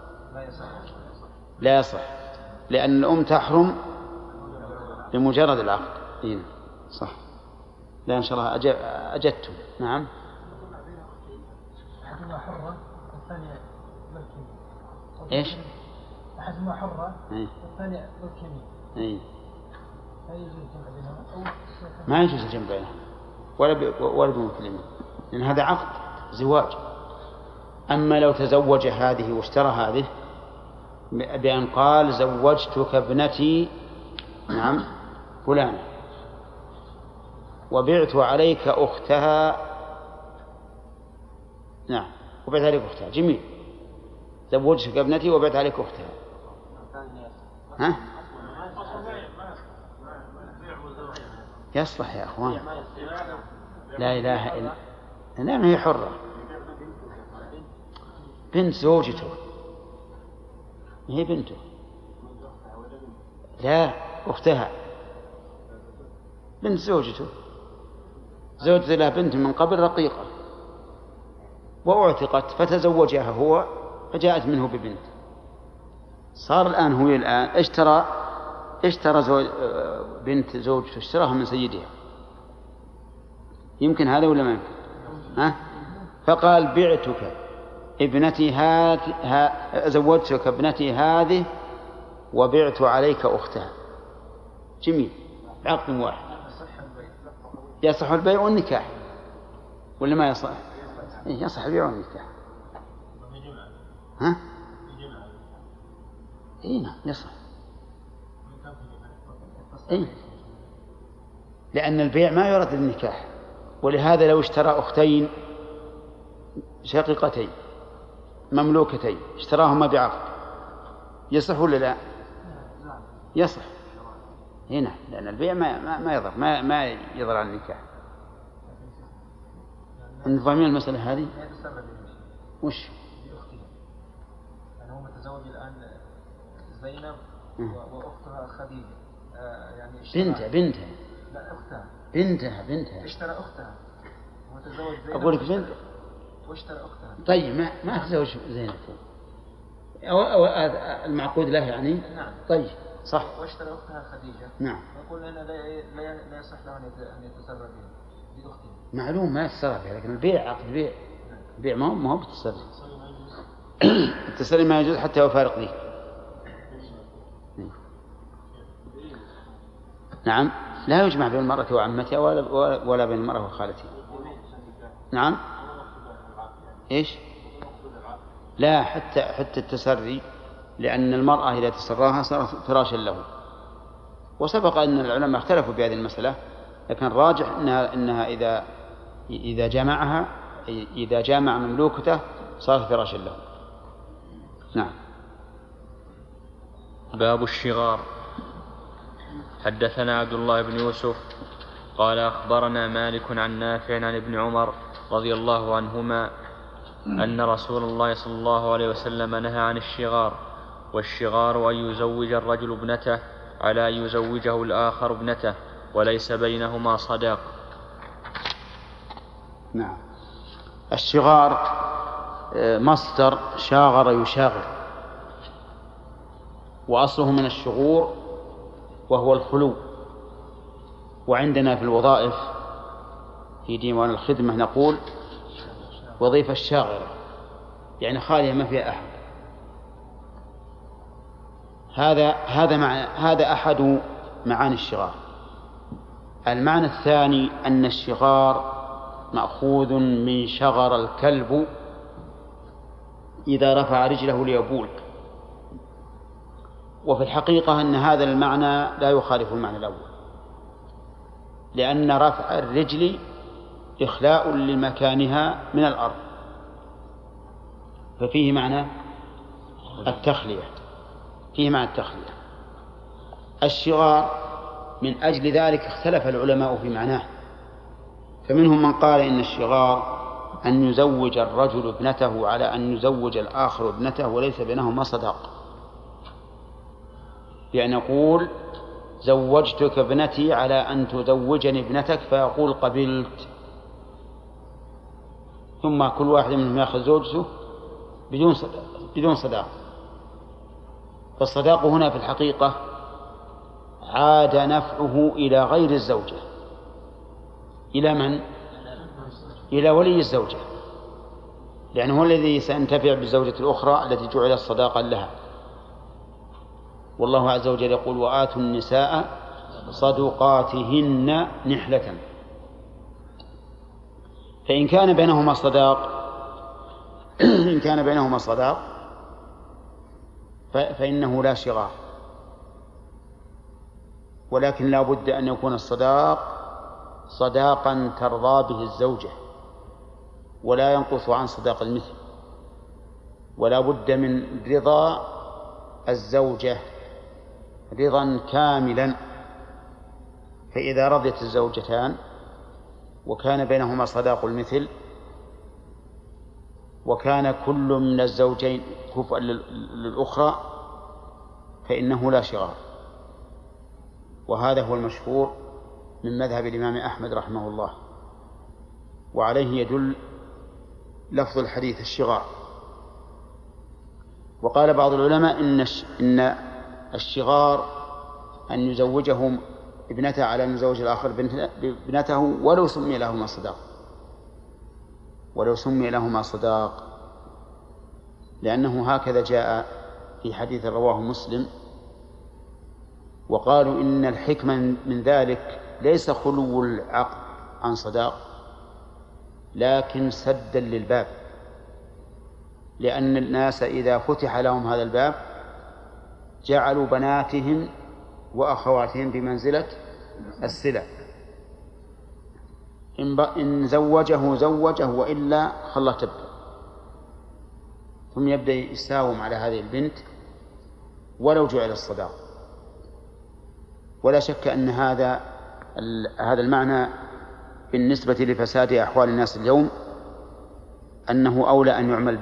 لا يصح، لأن الأم تحرم بمجرد العقد. صح. لا إن شاء الله أجدتم. نعم. إيش؟ أحدهما حرة والثانية بالكمين. ما يجوز الجمع بينهم ولا بمثلين، لأن هذا عقد زواج. أما لو تزوج هذه واشترى هذه بأن قال زوجتك ابنتي فلانة وبعت عليك أختها وبعت عليك أختها جميل، زوجتك ابنتي وبعت عليك أختها يصلح يا أخوان. لا إله إلا الله. هي حرة بنت زوجته، هي بنته لا أختها بنت زوجته لها بنت من قبل رقيقة وأعتقت فتزوجها هو فجاءت منه ببنت. صار الآن هو اشترى بنت زوجته اشتراها من سيدها. يمكن هذا ولا ما يمكن؟ فقال بعتك ابنتي زوجتك ابنتي هذه وبعت عليك أختها جميل بعقد واحد. يصح البيع والنكاح ولا ما يصح؟ يصح البيع والنكاح. نعم يصح. لأن البيع ما يرد للنكاح، ولهذا لو اشترى أختين شقيقتين مملوكتين اشتراهما بعقد يصح ولا لا؟ يصح هنا، لأن البيع ما يضر ما يضر على النكاح. نفهم المسألة هذه؟ وش؟ يعني هو متزوج الآن زينب وأختها خديجة يعني بنتها لا أختها بنتها اشترى أختها وتزوج زينب. أقول لك بنت واشترى أختها. طيب ما تزوج زينب أو المعقود له يعني. نعم. طيب صح. واشترى أختها خديجة. نعم. يقول أنا لا يصح له أن يتسرى بأخته. معلوم ما يتسرى بها، لكن البيع عقد بيع ما هو بالتسري. التسري ما يجوز حتى يفارق ذي. نعم لا يجمع بين المرأة وعمتها ولا بين المرأة وخالتها. نعم إيش؟ لا حتى التسري، لأن المرأة إذا تسراها صارت فراشا له. وسبق أن العلماء اختلفوا في هذه المسألة، لكن الراجح أنها إذا جامع مملوكته صارت فراشا له. نعم. باب الشغار. حدثنا عبد الله بن يوسف قال أخبرنا مالك عن نافع عن ابن عمر رضي الله عنهما أن رسول الله صلى الله عليه وسلم نهى عن الشغار. والشغار أن يزوج الرجل ابنته على أن يزوجه الآخر ابنته وليس بينهما صداق. نعم. الشغار مصدر شاغر يشاغر، وأصله من الشغور وهو الخلو. وعندنا في الوظائف في ديوان الخدمة نقول وظيفة الشاغرة، يعني خالية ما فيها أحد. هذا أحد معاني الشغار. المعنى الثاني أن الشغار مأخوذ من شغر الكلب إذا رفع رجله ليبول. وفي الحقيقة أن هذا المعنى لا يخالف المعنى الأول، لأن رفع الرجل إخلاء لمكانها من الأرض، ففيه معنى التخلية. الشغار من أجل ذلك اختلف العلماء في معناه، فمنهم من قال إن الشغار أن يزوج الرجل ابنته على أن يزوج الآخر ابنته وليس بينهما صداق، يعني يقول زوجتك ابنتي على أن تزوجني ابنتك، فيقول قبلت، ثم كل واحد منهم يأخذ زوجته بدون صداق. فالصداق هنا في الحقيقة عاد نفعه إلى غير الزوجة. إلى من؟ إلى ولي الزوجة، لأنه هو الذي سينتفع بالزوجة الأخرى التي جعلت صداقا لها. والله عز وجل يقول وآتوا النساء صدقاتهن نحلة. فإن كان بينهما صداق فإنه لا شغار، ولكن لا بد أن يكون الصداق صداقا ترضى به الزوجة ولا ينقص عن صداق المثل، ولا بد من رضا الزوجة رضا كاملا. فإذا رضيت الزوجتان وكان بينهما صداق المثل وكان كل من الزوجين كفءا للأخرى فإنه لا شغار. وهذا هو المشهور من مذهب الإمام أحمد رحمه الله، وعليه يدل لفظ الحديث الشغار. وقال بعض العلماء إن الشغار أن يزوجهم ابنته على أن يزوج الآخر ابنته ولو سمي لهما صداق، لأنه هكذا جاء في حديث رواه مسلم. وقالوا إن الحكمة من ذلك ليس خلو العقد عن صداق، لكن سدا للباب، لأن الناس إذا فتح لهم هذا الباب جعلوا بناتهم وأخواتهم بمنزلة السلع، إن زوجه وإلا خلاه تبقى، ثم يبدأ يساوم على هذه البنت ولو جعل الصداق. ولا شك أن هذا المعنى بالنسبة لفساد أحوال الناس اليوم أنه أولى أن يعمل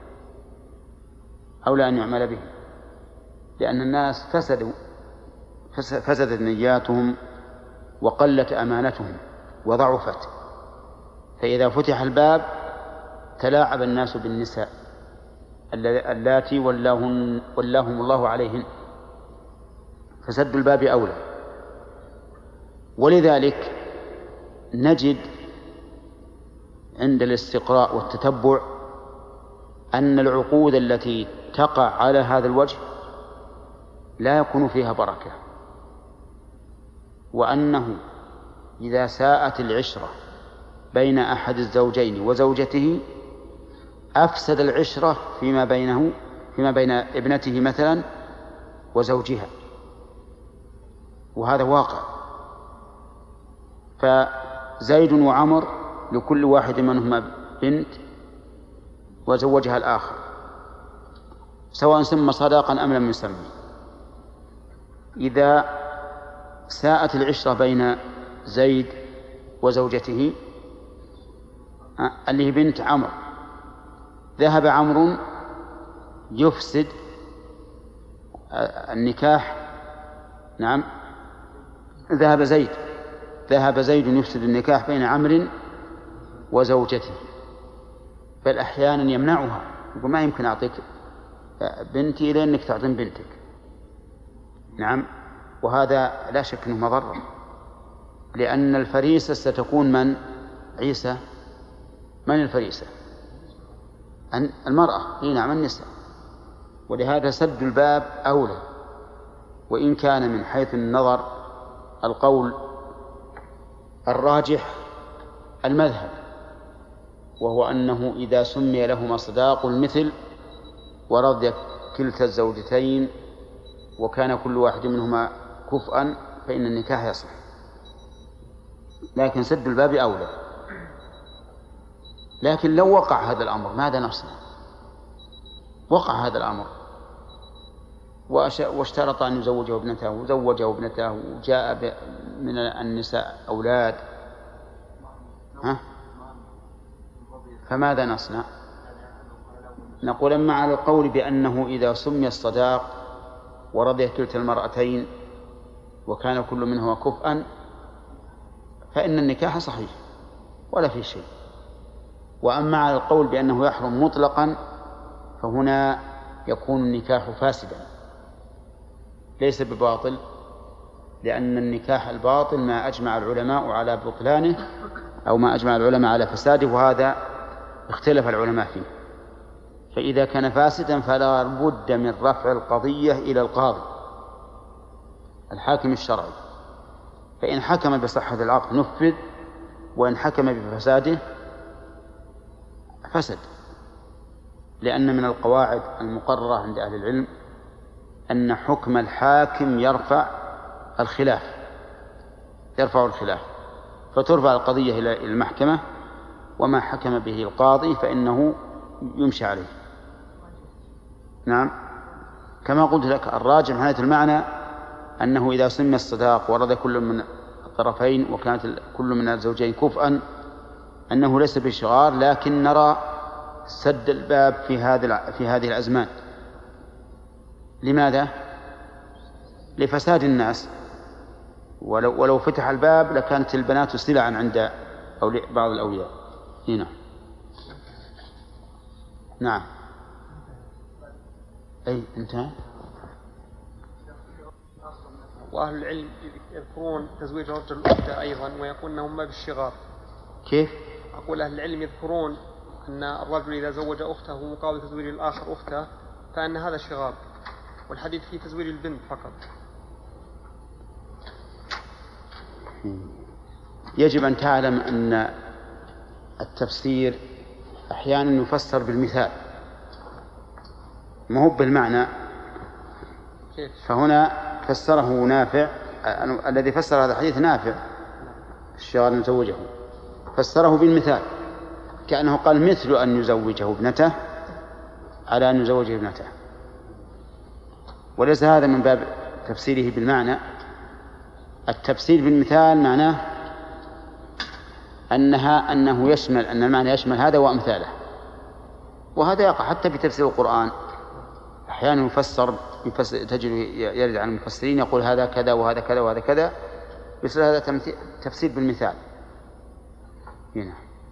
به، لأن الناس فسدت نياتهم وقلت أمانتهم وضعفت، فإذا فتح الباب تلاعب الناس بالنساء اللاتي ولاهم الله عليهن، فسد الباب أولى. ولذلك نجد عند الاستقراء والتتبع أن العقود التي تقع على هذا الوجه لا يكون فيها بركة، وأنه إذا ساءت العشرة بين أحد الزوجين وزوجته أفسد العشرة فيما بين ابنته مثلا وزوجها، وهذا واقع. فزيد وعمر لكل واحد منهما بنت وزوجها الآخر، سواء سمى صداقا أم لم يسمى. إذا ساءت العشرة بين زيد وزوجته اللي هي بنت عمرو، ذهب عمرو يفسد النكاح، نعم ذهب زيد يفسد النكاح بين عمرو وزوجته، بل أحيانا يمنعها، يقول ما يمكن أعطيك بنتي إلى أنك تعطين بنتك، نعم. وهذا لا شك أنه مضرة، لأن الفريسة ستكون من؟ عيسى. من الفريسة؟ المرأة، نعم النساء. ولهذا سد الباب أولى، وإن كان من حيث النظر القول الراجح المذهب، وهو أنه إذا سمي لهما صداق المثل ورضي كلتا الزوجتين وكان كل واحد منهما كفءا فإن النكاح يصح، لكن سد الباب أولى. لكن لو وقع هذا الأمر ماذا نصنع؟ وقع هذا الأمر واشترط أن يزوجه ابنته وزوجه ابنته وجاء من النساء أولاد، فماذا نصنع؟ نقول أما على القول بأنه إذا سمي الصداق ورضي كلتا المرأتين وكان كل منهما كفءا فإن النكاح صحيح ولا في شيء. وأما على القول بأنه يحرم مطلقا فهنا يكون النكاح فاسدا ليس بباطل، لأن النكاح الباطل ما أجمع العلماء على بطلانه أو ما أجمع العلماء على فساده، وهذا اختلف العلماء فيه. فإذا كان فاسدا فلا بد من رفع القضية إلى القاضي الحاكم الشرعي، فإن حكم بصحة العقد نفذ، وإن حكم بفساده فسد. لأن من القواعد المقررة عند أهل العلم أن حكم الحاكم يرفع الخلاف، فترفع القضية إلى المحكمة، وما حكم به القاضي فإنه يمشي عليه. نعم، كما قلت لك الراجح من هذا المعنى أنه إذا سمي الصداق ورضي كل من الطرفين وكانت كل من الزوجين كفءا أنه ليس بشغار، لكن نرى سد الباب في هذه الأزمان. لماذا؟ لفساد الناس، ولو فتح الباب لكانت البنات سلعا عند بعض الأولياء. هنا نعم أي انتهى. وأهل العلم يذكرون تزويج رجل الأخت أيضا ويقول أنهم ما بالشغار. كيف؟ أقول أهل العلم يذكرون أن الرجل إذا زوج أخته مقابل تزويج الآخر أخته فأن هذا شغار، والحديث في تزويج البنت فقط. يجب أن تعلم أن التفسير أحيانا يفسر بالمثال ما هو بالمعنى. فهنا فسره نافع، الذي فسر هذا الحديث نافع الشغار نزوجه، فسره بالمثال كأنه قال مثل أن يزوجه ابنته على أن يزوجه ابنته، وليس هذا من باب تفسيره بالمعنى. التفسير بالمثال معناه أنه يشمل، أن المعنى يشمل هذا وأمثاله، وهذا يقع حتى في تفسير القرآن. أحيانا تجد يرد عن المفسرين يقول هذا كذا وهذا كذا وهذا كذا، يصير هذا تفسير بالمثال هنا.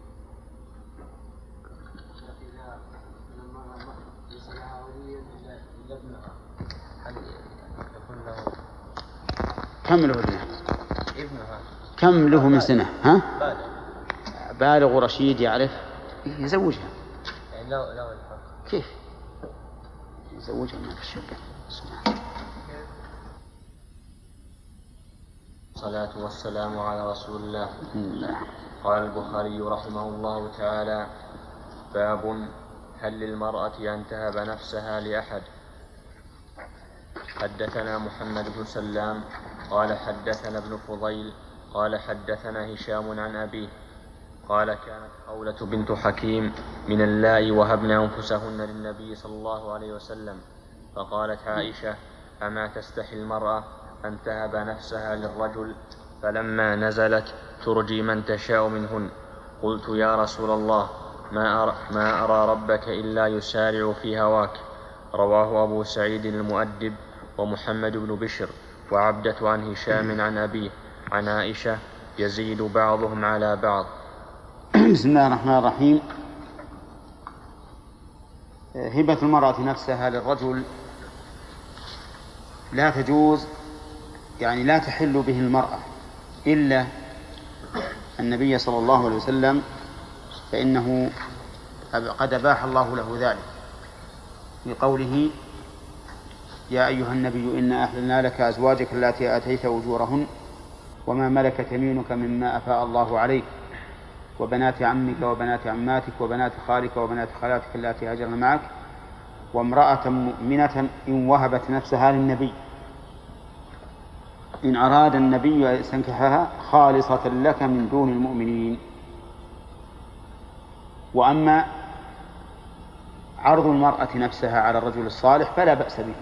كم له ابنها؟ كم له من سنة؟ ها؟ بالغ رشيد يعرف يزوجها. يعني لا الحق. كيف يزوجها؟ ما في شك. الصلاة والسلام على رسول الله. قال البخاري رحمه الله تعالى: باب هل للمرأة أن تهب نفسها لأحد؟ حدثنا محمد بن سلام قال حدثنا ابن فضيل قال حدثنا هشام عن أبيه قال: كانت خولة بنت حكيم من اللائي وهبن أنفسهن للنبي صلى الله عليه وسلم، فقالت عائشة: أما تستحي المرأة أن تهب نفسها للرجل؟ فلما نزلت: ترجي من تشاء منهن، قلت: يا رسول الله، ما أرى ربك إلا يسارع في هواك. رواه أبو سعيد المؤدب ومحمد بن بشر وعبدة عن هشام عن أبيه عن عائشة يزيد بعضهم على بعض. بسم الله الرحمن الرحيم. هبة المرأة نفسها للرجل لا تجوز، يعني لا تحل به المرأة إلا النبي صلى الله عليه وسلم، فإنه قد أباح الله له ذلك في قوله: يا أيها النبي إنا أحللنا لك أزواجك اللاتي آتيت أجورهن وما ملكت يمينك مما أفاء الله عليك وبنات عمك وبنات عماتك وبنات خالك وبنات خالاتك اللاتي هاجرن معك وامرأة مؤمنة إن وهبت نفسها للنبي إن أراد النبي أن يستنكحها خالصة لك من دون المؤمنين. وأما عرض المرأة نفسها على الرجل الصالح فلا بأس به،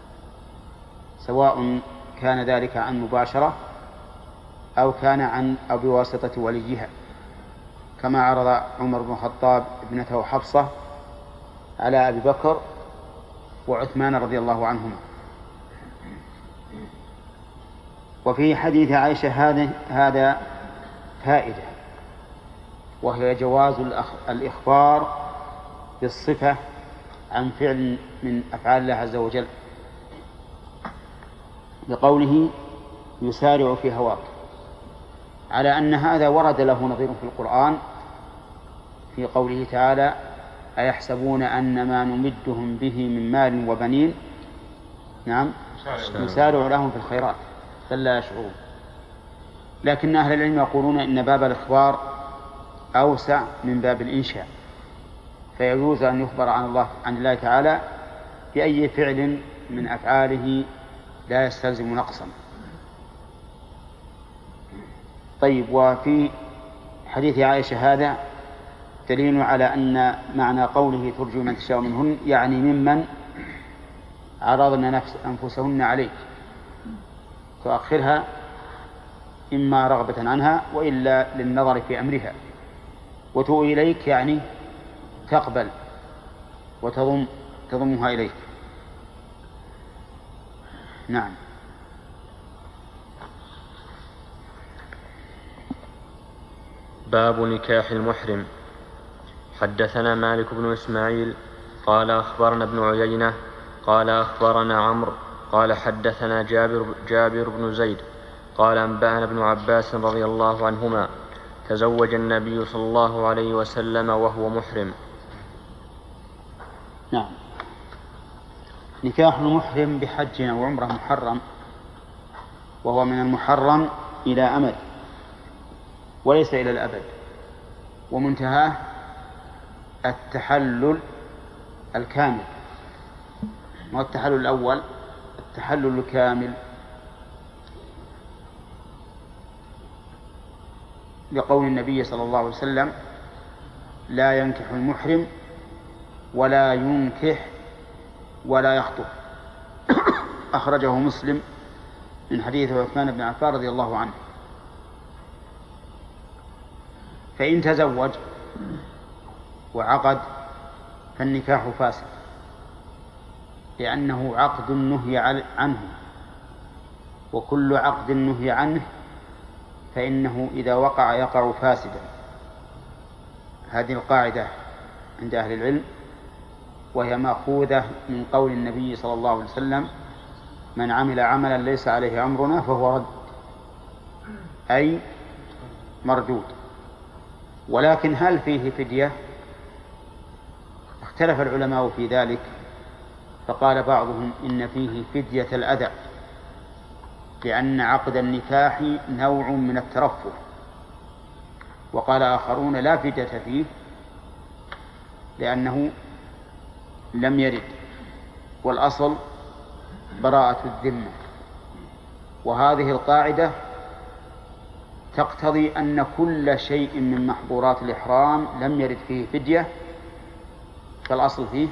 سواء كان ذلك عن مباشرة أو كان أو بواسطة وليها، كما عرض عمر بن الخطاب ابنته حفصة على أبي بكر وعثمان رضي الله عنهما. وفي حديث عائشة هذا فائدة، وهي جواز الإخبار بالصفة عن فعل من أفعال الله عز وجل، بقوله: يسارع في هواك، على أن هذا ورد له نظير في القرآن في قوله تعالى: أيحسبون أن ما نمدهم به من مال وبنين نعم نسارع لهم في الخيرات بل لا يشعرون. لكن أهل العلم يقولون إن باب الإخبار أوسع من باب الإنشاء، فيجوز أن يخبر عن الله تعالى بأي فعل من أفعاله لا يستلزم نقصا. طيب، وفي حديث عائشة هذا دليل على أن معنى قوله: ترجو من تشاء منهن، يعني ممن عرضن أنفسهن عليك، تؤخرها إما رغبة عنها وإلا للنظر في أمرها، وتؤوي إليك يعني تقبل وتضمها إليك. نعم. باب نكاح المحرم. حدثنا مالك بن إسماعيل قال أخبرنا ابن عيينة قال أخبرنا عمرو قال حدثنا جابر بن زيد قال أنبأنا ابن عباس رضي الله عنهما: تزوج النبي صلى الله عليه وسلم وهو محرم. نعم. نكاح المحرم بحج أو عمرة محرم، وهو من المحرم إلى أمد وليس إلى الأبد، ومنتهاه التحلل الكامل، ما التحلل الأول، التحلل الكامل، لقول النبي صلى الله عليه وسلم: لا ينكح المحرم ولا ينكح ولا يخطب. أخرجه مسلم من حديث عثمان بن عفان رضي الله عنه. فإن تزوج وعقد فالنكاح فاسد، لأنه عقد نهي عنه، وكل عقد نهي عنه فإنه إذا وقع يقع فاسدا. هذه القاعدة عند أهل العلم، وهي مأخوذة من قول النبي صلى الله عليه وسلم: من عمل عملا ليس عليه أمرنا فهو رد، أي مردود. ولكن هل فيه فدية؟ اختلف العلماء في ذلك، فقال بعضهم إن فيه فدية الأذى، لأن عقد النكاح نوع من الترفه. وقال آخرون لا فدية فيه لأنه لم يرد، والأصل براءة الذمة. وهذه القاعدة تقتضي أن كل شيء من محظورات الإحرام لم يرد فيه فدية، فالأصل فيه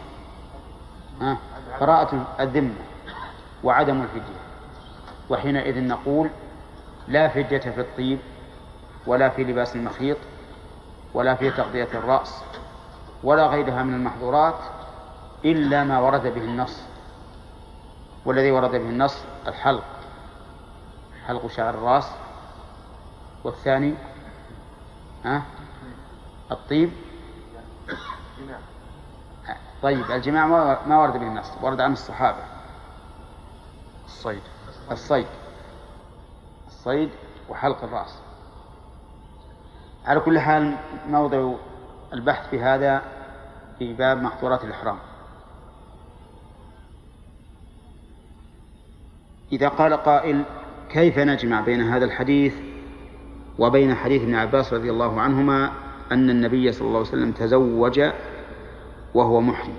براءة الذمة وعدم الفدية. وحينئذ نقول لا فدية في الطيب، ولا في لباس المخيط، ولا في تغطية الرأس، ولا غيرها من المحظورات، إلا ما ورد به النص. والذي ورد به النص الحلق، حلق شعر الرأس، والثاني الطيب. طيب الجماع ما ورد به النص، ورد عن الصحابة. الصيد وحلق الرأس. على كل حال موضع البحث في هذا في باب محظورات الإحرام. إذا قال قائل: كيف نجمع بين هذا الحديث وبين حديث ابن عباس رضي الله عنهما أن النبي صلى الله عليه وسلم تزوج وهو محرم؟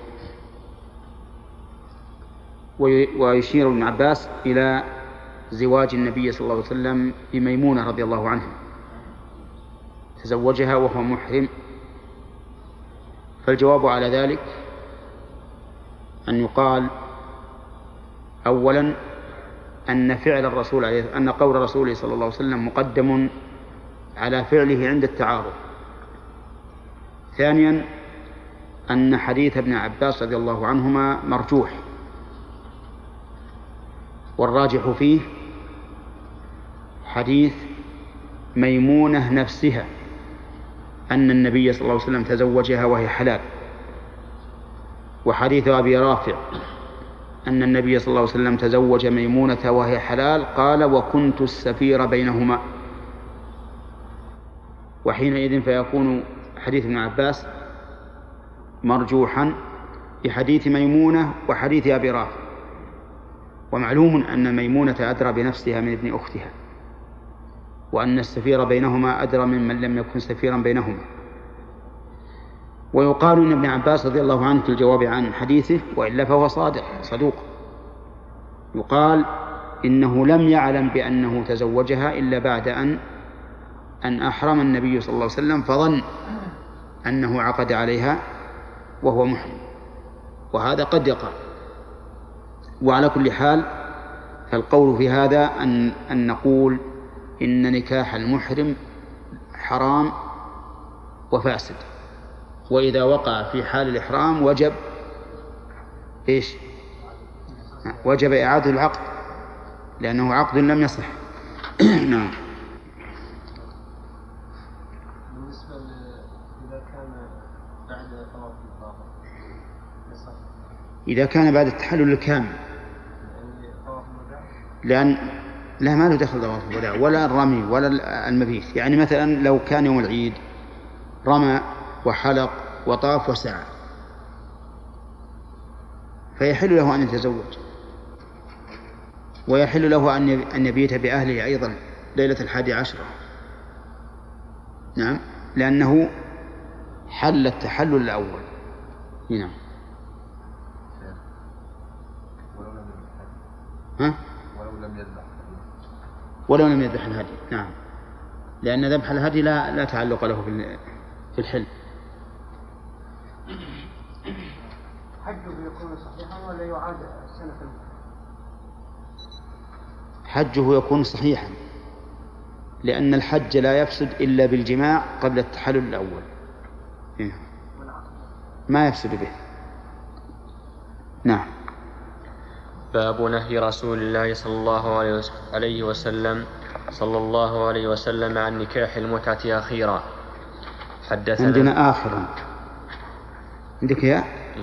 ويشير ابن عباس إلى زواج النبي صلى الله عليه وسلم بميمونة رضي الله عنها، تزوجها وهو محرم. فالجواب على ذلك أن يقال أولا أن فعل الرسول أن قول رسوله صلى الله عليه وسلم مقدم على فعله عند التعارض. ثانيا أن حديث ابن عباس رضي الله عنهما مرجوح، والراجح فيه حديث ميمونة نفسها أن النبي صلى الله عليه وسلم تزوجها وهي حلال، وحديث أبي رافع أن النبي صلى الله عليه وسلم تزوج ميمونة وهي حلال، قال: وكنت السفير بينهما. وحينئذ فيكون حديث ابن عباس مرجوحا بحديث ميمونة وحديث أبي رافع. ومعلوم أن ميمونة أدرى بنفسها من ابن أختها، وأن السفير بينهما أدرى ممن لم يكن سفيرا بينهما. ويقال إن ابن عباس رضي الله عنه في الجواب عن حديثه، وإلا فهو صدوق، يقال إنه لم يعلم بأنه تزوجها إلا بعد أن أحرم النبي صلى الله عليه وسلم، فظن أنه عقد عليها وهو محرم، وهذا قد يقع. وعلى كل حال فالقول في هذا أن نقول إن نكاح المحرم حرام وفاسد، وإذا وقع في حال الإحرام وجب إعادة العقد، لأنه عقد لم يصح. نعم. بالنسبة إذا كان بعد طواف الإفاضة يصح؟ إذا كان بعد التحلل الكامل، لأن لا ما له دخل طواف الوداع ولا الرمي ولا المبيت. يعني مثلا لو كان يوم العيد رمى وحلق وطاف وسعى، فيحل له أن يتزوج، ويحل له أن يبيت بأهله أيضا ليلة 11. نعم، لأنه حل التحلل الأول. نعم. ولو لم يذبح الهدي. نعم، لأن ذبح الهدي لا تعلق له في الحل. حجه يكون صحيحا ولا يعاد السنة؟ حجه يكون صحيحا، لأن الحج لا يفسد إلا بالجماع قبل التحلل الأول، ما يفسد به. نعم. باب نهي رسول الله صلى الله عليه وسلم صلى الله عليه وسلم عن نكاح المتعة أخيرا. حدثنا عندنا آخرا، عندك يا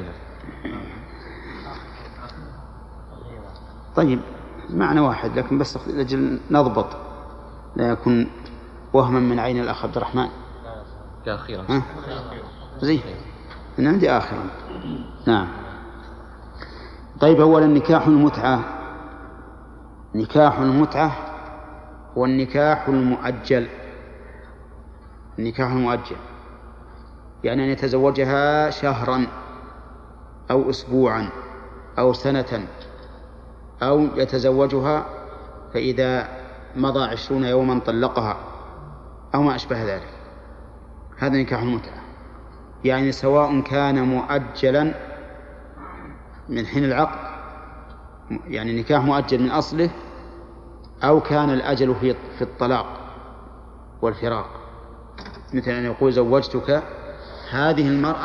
طيب معنى واحد، لكن بس لأجل نضبط لا يكون وهما من عين الأخ عبد الرحمن. أخيرا زي أنا عندي آخرا. نعم. طيب أولا نكاح المتعة. نكاح المتعة هو النكاح المؤجل. النكاح المؤجل يعني أن يتزوجها شهرا أو أسبوعا أو سنة، أو يتزوجها فإذا مضى 20 يوما طلقها أو ما أشبه ذلك. هذا نكاح المتعة، يعني سواء كان مؤجلا من حين العقد، يعني نكاح مؤجل من أصله، أو كان الأجل في الطلاق والفراق، مثل أن يقول زوجتك هذه المرأة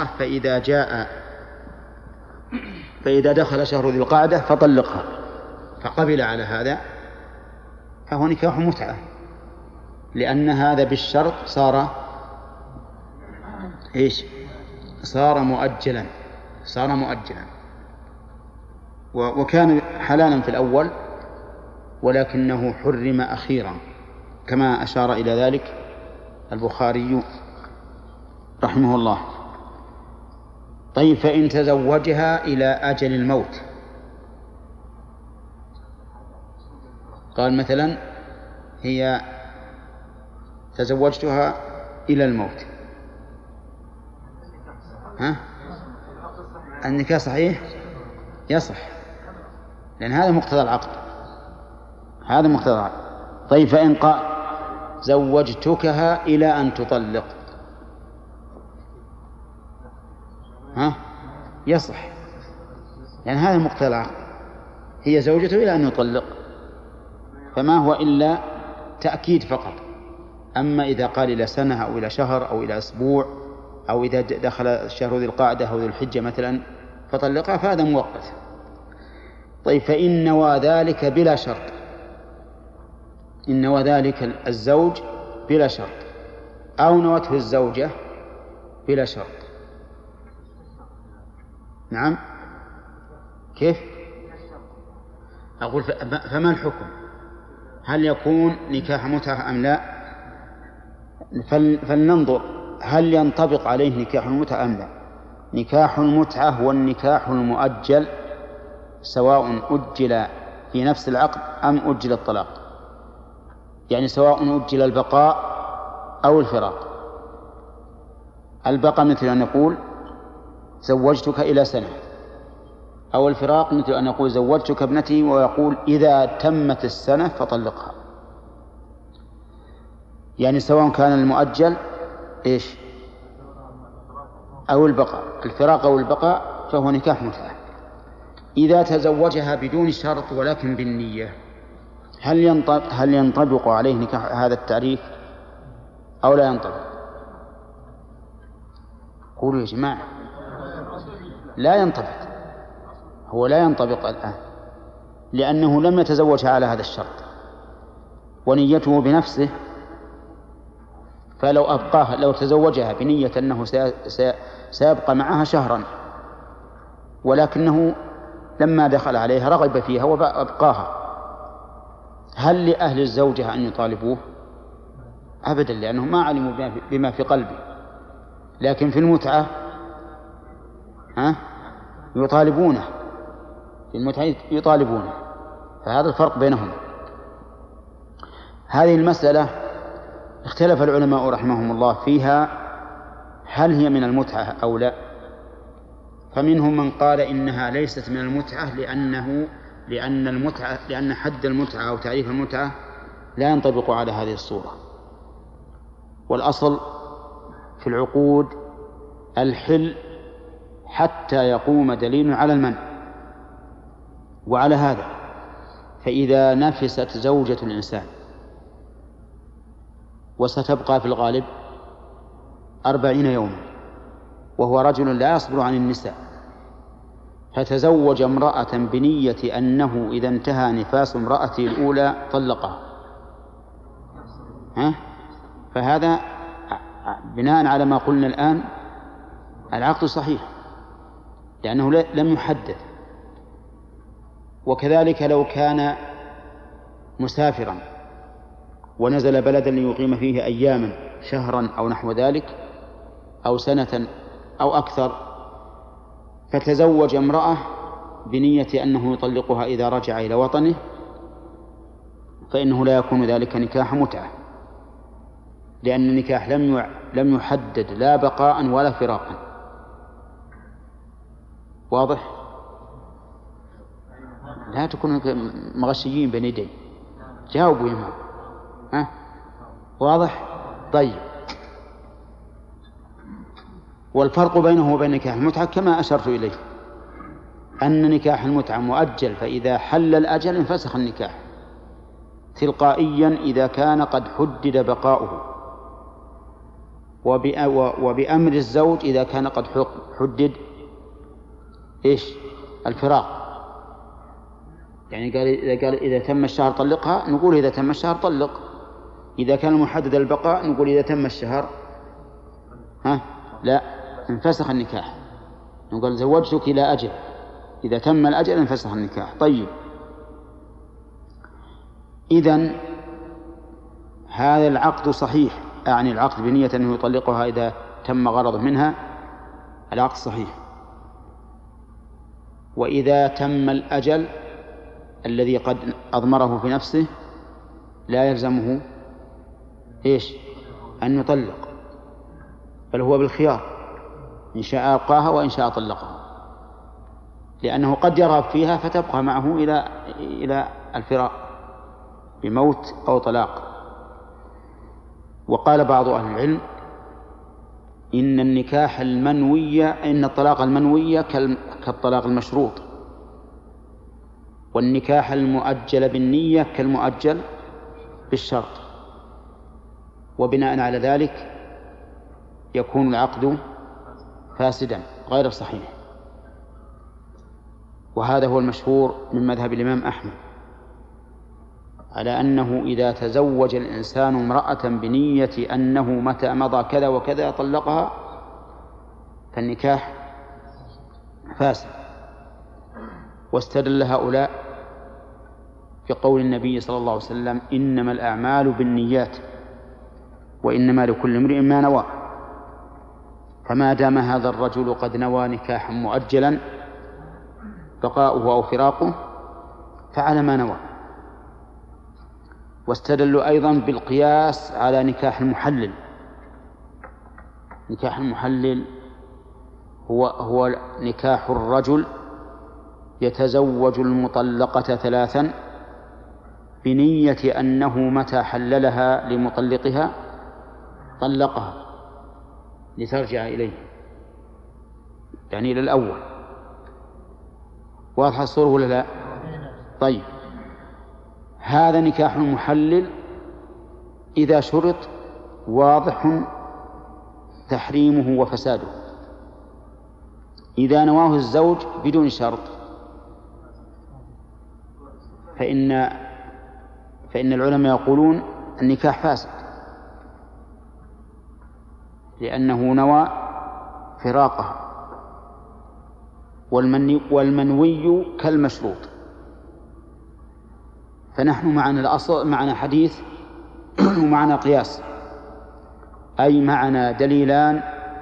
فإذا دخل شهر ذي القعدة فطلقها، فقبل على هذا، فهو نكاح متعة، لأن هذا بالشرط صار مؤجلا. وكان حلالا في الأول ولكنه حرم أخيرا، كما أشار إلى ذلك البخاري رحمه الله. طيب فإن تزوجها إلى أجل الموت، قال مثلا هي تزوجتها إلى الموت، النكاح صحيح يصح، لأن هذا مقتضى العقد. طيب فإن قال زوجتكها إلى أن تطلق، يصح، لأن هذا مقتضى العقد، هي زوجته إلى أن يطلق، فما هو إلا تأكيد فقط. أما إذا قال إلى سنة أو إلى شهر أو إلى أسبوع أو إذا دخل شهر ذي القعدة أو ذي الحجة مثلا فطلقها، فهذا مؤقت. طيب فإن نوى ذلك بلا شرط، إن نوى ذلك الزوج بلا شرط، أو نوته الزوجة بلا شرط. نعم، كيف؟ أقول فما الحكم؟ هل يكون نكاح متعة أم لا؟ فلننظر هل ينطبق عليه نكاح المتعة أم لا. نكاح المتعة هو النكاح المؤجل، سواء أجل في نفس العقد أم أجل الطلاق، يعني سواء أجل البقاء أو الفراق. البقاء مثل أن نقول زوجتك إلى سنة، أو الفراق مثل أن نقول زوجتك ابنتي ويقول إذا تمت السنة فطلقها. يعني سواء كان المؤجل أو البقاء، الفراق أو البقاء، فهو نكاح متعة. إذا تزوجها بدون شرط ولكن بالنية، هل ينطبق عليه نكاح هذا التعريف أو لا ينطبق؟ قولوا يا جماعة. لا ينطبق، هو لا ينطبق الآن، لأنه لم يتزوجها على هذا الشرط ونيته بنفسه. فلو أبقاها، لو تزوجها بنية أنه سيبقى معها شهرا، ولكنه لما دخل عليها رغب فيها وأبقاها، هل لأهل الزوجة أن يطالبوه؟ أبدا، لأنهم ما علموا بما في قلبه. لكن في المتعة يطالبونه، في المتعة يطالبونه، فهذا الفرق بينهم. هذه المسألة اختلف العلماء رحمهم الله فيها، هل هي من المتعة أو لا. فمنهم من قال إنها ليست من المتعة لأن حد المتعة أو تعريف المتعة لا ينطبق على هذه الصورة، والأصل في العقود الحل حتى يقوم دليل على المنع. وعلى هذا فإذا نفست زوجة الإنسان وستبقى في الغالب 40 يوما، وهو رجل لا يصبر عن النساء، فتزوج امرأة بنية أنه إذا انتهى نفاس امرأته الأولى طلقها، فهذا بناء على ما قلنا الآن العقد صحيح لأنه لم يحدد. وكذلك لو كان مسافرا ونزل بلدا ليقيم فيه أياما شهرا أو نحو ذلك أو سنة أو أكثر، فتزوج امرأة بنية أنه يطلقها إذا رجع إلى وطنه، فإنه لا يكون ذلك نكاح متعة، لأن النكاح لم يحدد لا بقاء ولا فراقا. واضح؟ لا تكونوا مغشيين بين يدي، جاوبوا يا إمام. واضح؟ طيب. والفرق بينه وبين نكاح المتعة كما أشرت إليه، أن نكاح المتعة مؤجل، فإذا حل الأجل انفسخ النكاح تلقائيا إذا كان قد حدد بقاؤه، وبأمر الزوج إذا كان قد حدد الفراق. يعني قال إذا تم الشهر طلقها، نقول إذا تم الشهر طلق. إذا كان محدد البقاء نقول إذا تم الشهر لا، انفسخ النكاح، نقول زوجتك إلى أجل، إذا تم الأجل انفسخ النكاح. طيب، إذن هذا العقد صحيح، يعني العقد بنية أنه يطلقها إذا تم غرضه منها، العقد صحيح. وإذا تم الأجل الذي قد أضمره في نفسه لا يلزمه أن يطلق، بل هو بالخيار، إن شاء أبقاها وإن شاء طلقها، لأنه قد يرغب فيها فتبقى معه إلى الفراق بموت أو طلاق. وقال بعض أهل العلم إن الطلاق المنوي كالطلاق المشروط، والنكاح المؤجل بالنية كالمؤجل بالشرط، وبناء على ذلك يكون العقد فاسدا غير صحيح. وهذا هو المشهور من مذهب الإمام أحمد، على أنه إذا تزوج الإنسان امرأة بنية أنه متى مضى كذا وكذا طلقها فالنكاح فاسد. واستدل هؤلاء بقول النبي صلى الله عليه وسلم: إنما الأعمال بالنيات وإنما لكل امرئ ما نوى. فما دام هذا الرجل قد نوى نكاحا مؤجلا بقاؤه أو فراقه فعلى ما نوى. واستدلوا أيضا بالقياس على نكاح المحلل. نكاح المحلل هو نكاح الرجل يتزوج المطلقة 3 بنية أنه متى حللها لمطلقها طلقها لترجع إليه، يعني إلى الأول. واضح الصورة ولا لا؟ طيب، هذا نكاح المحلل إذا شرط واضح تحريمه وفساده. إذا نواه الزوج بدون شرط فإن العلماء يقولون النكاح فاسد، لأنه نوى فراقه، والمنوي كالمشروط. فنحن معنا حديث ومعنا قياس، أي معنا دليلان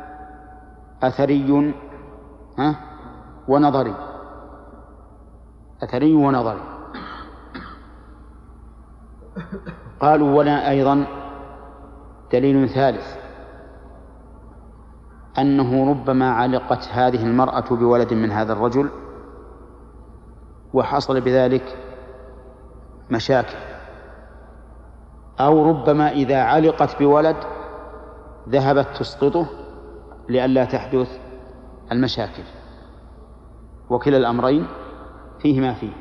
أثري ونظري. أثري ونظري. قالوا: ولا أيضا دليل ثالث، أنه ربما علقت هذه المرأة بولد من هذا الرجل وحصل بذلك مشاكل، أو ربما إذا علقت بولد ذهبت تسقطه لئلا تحدث المشاكل. وكلا الأمرين فيه ما فيه،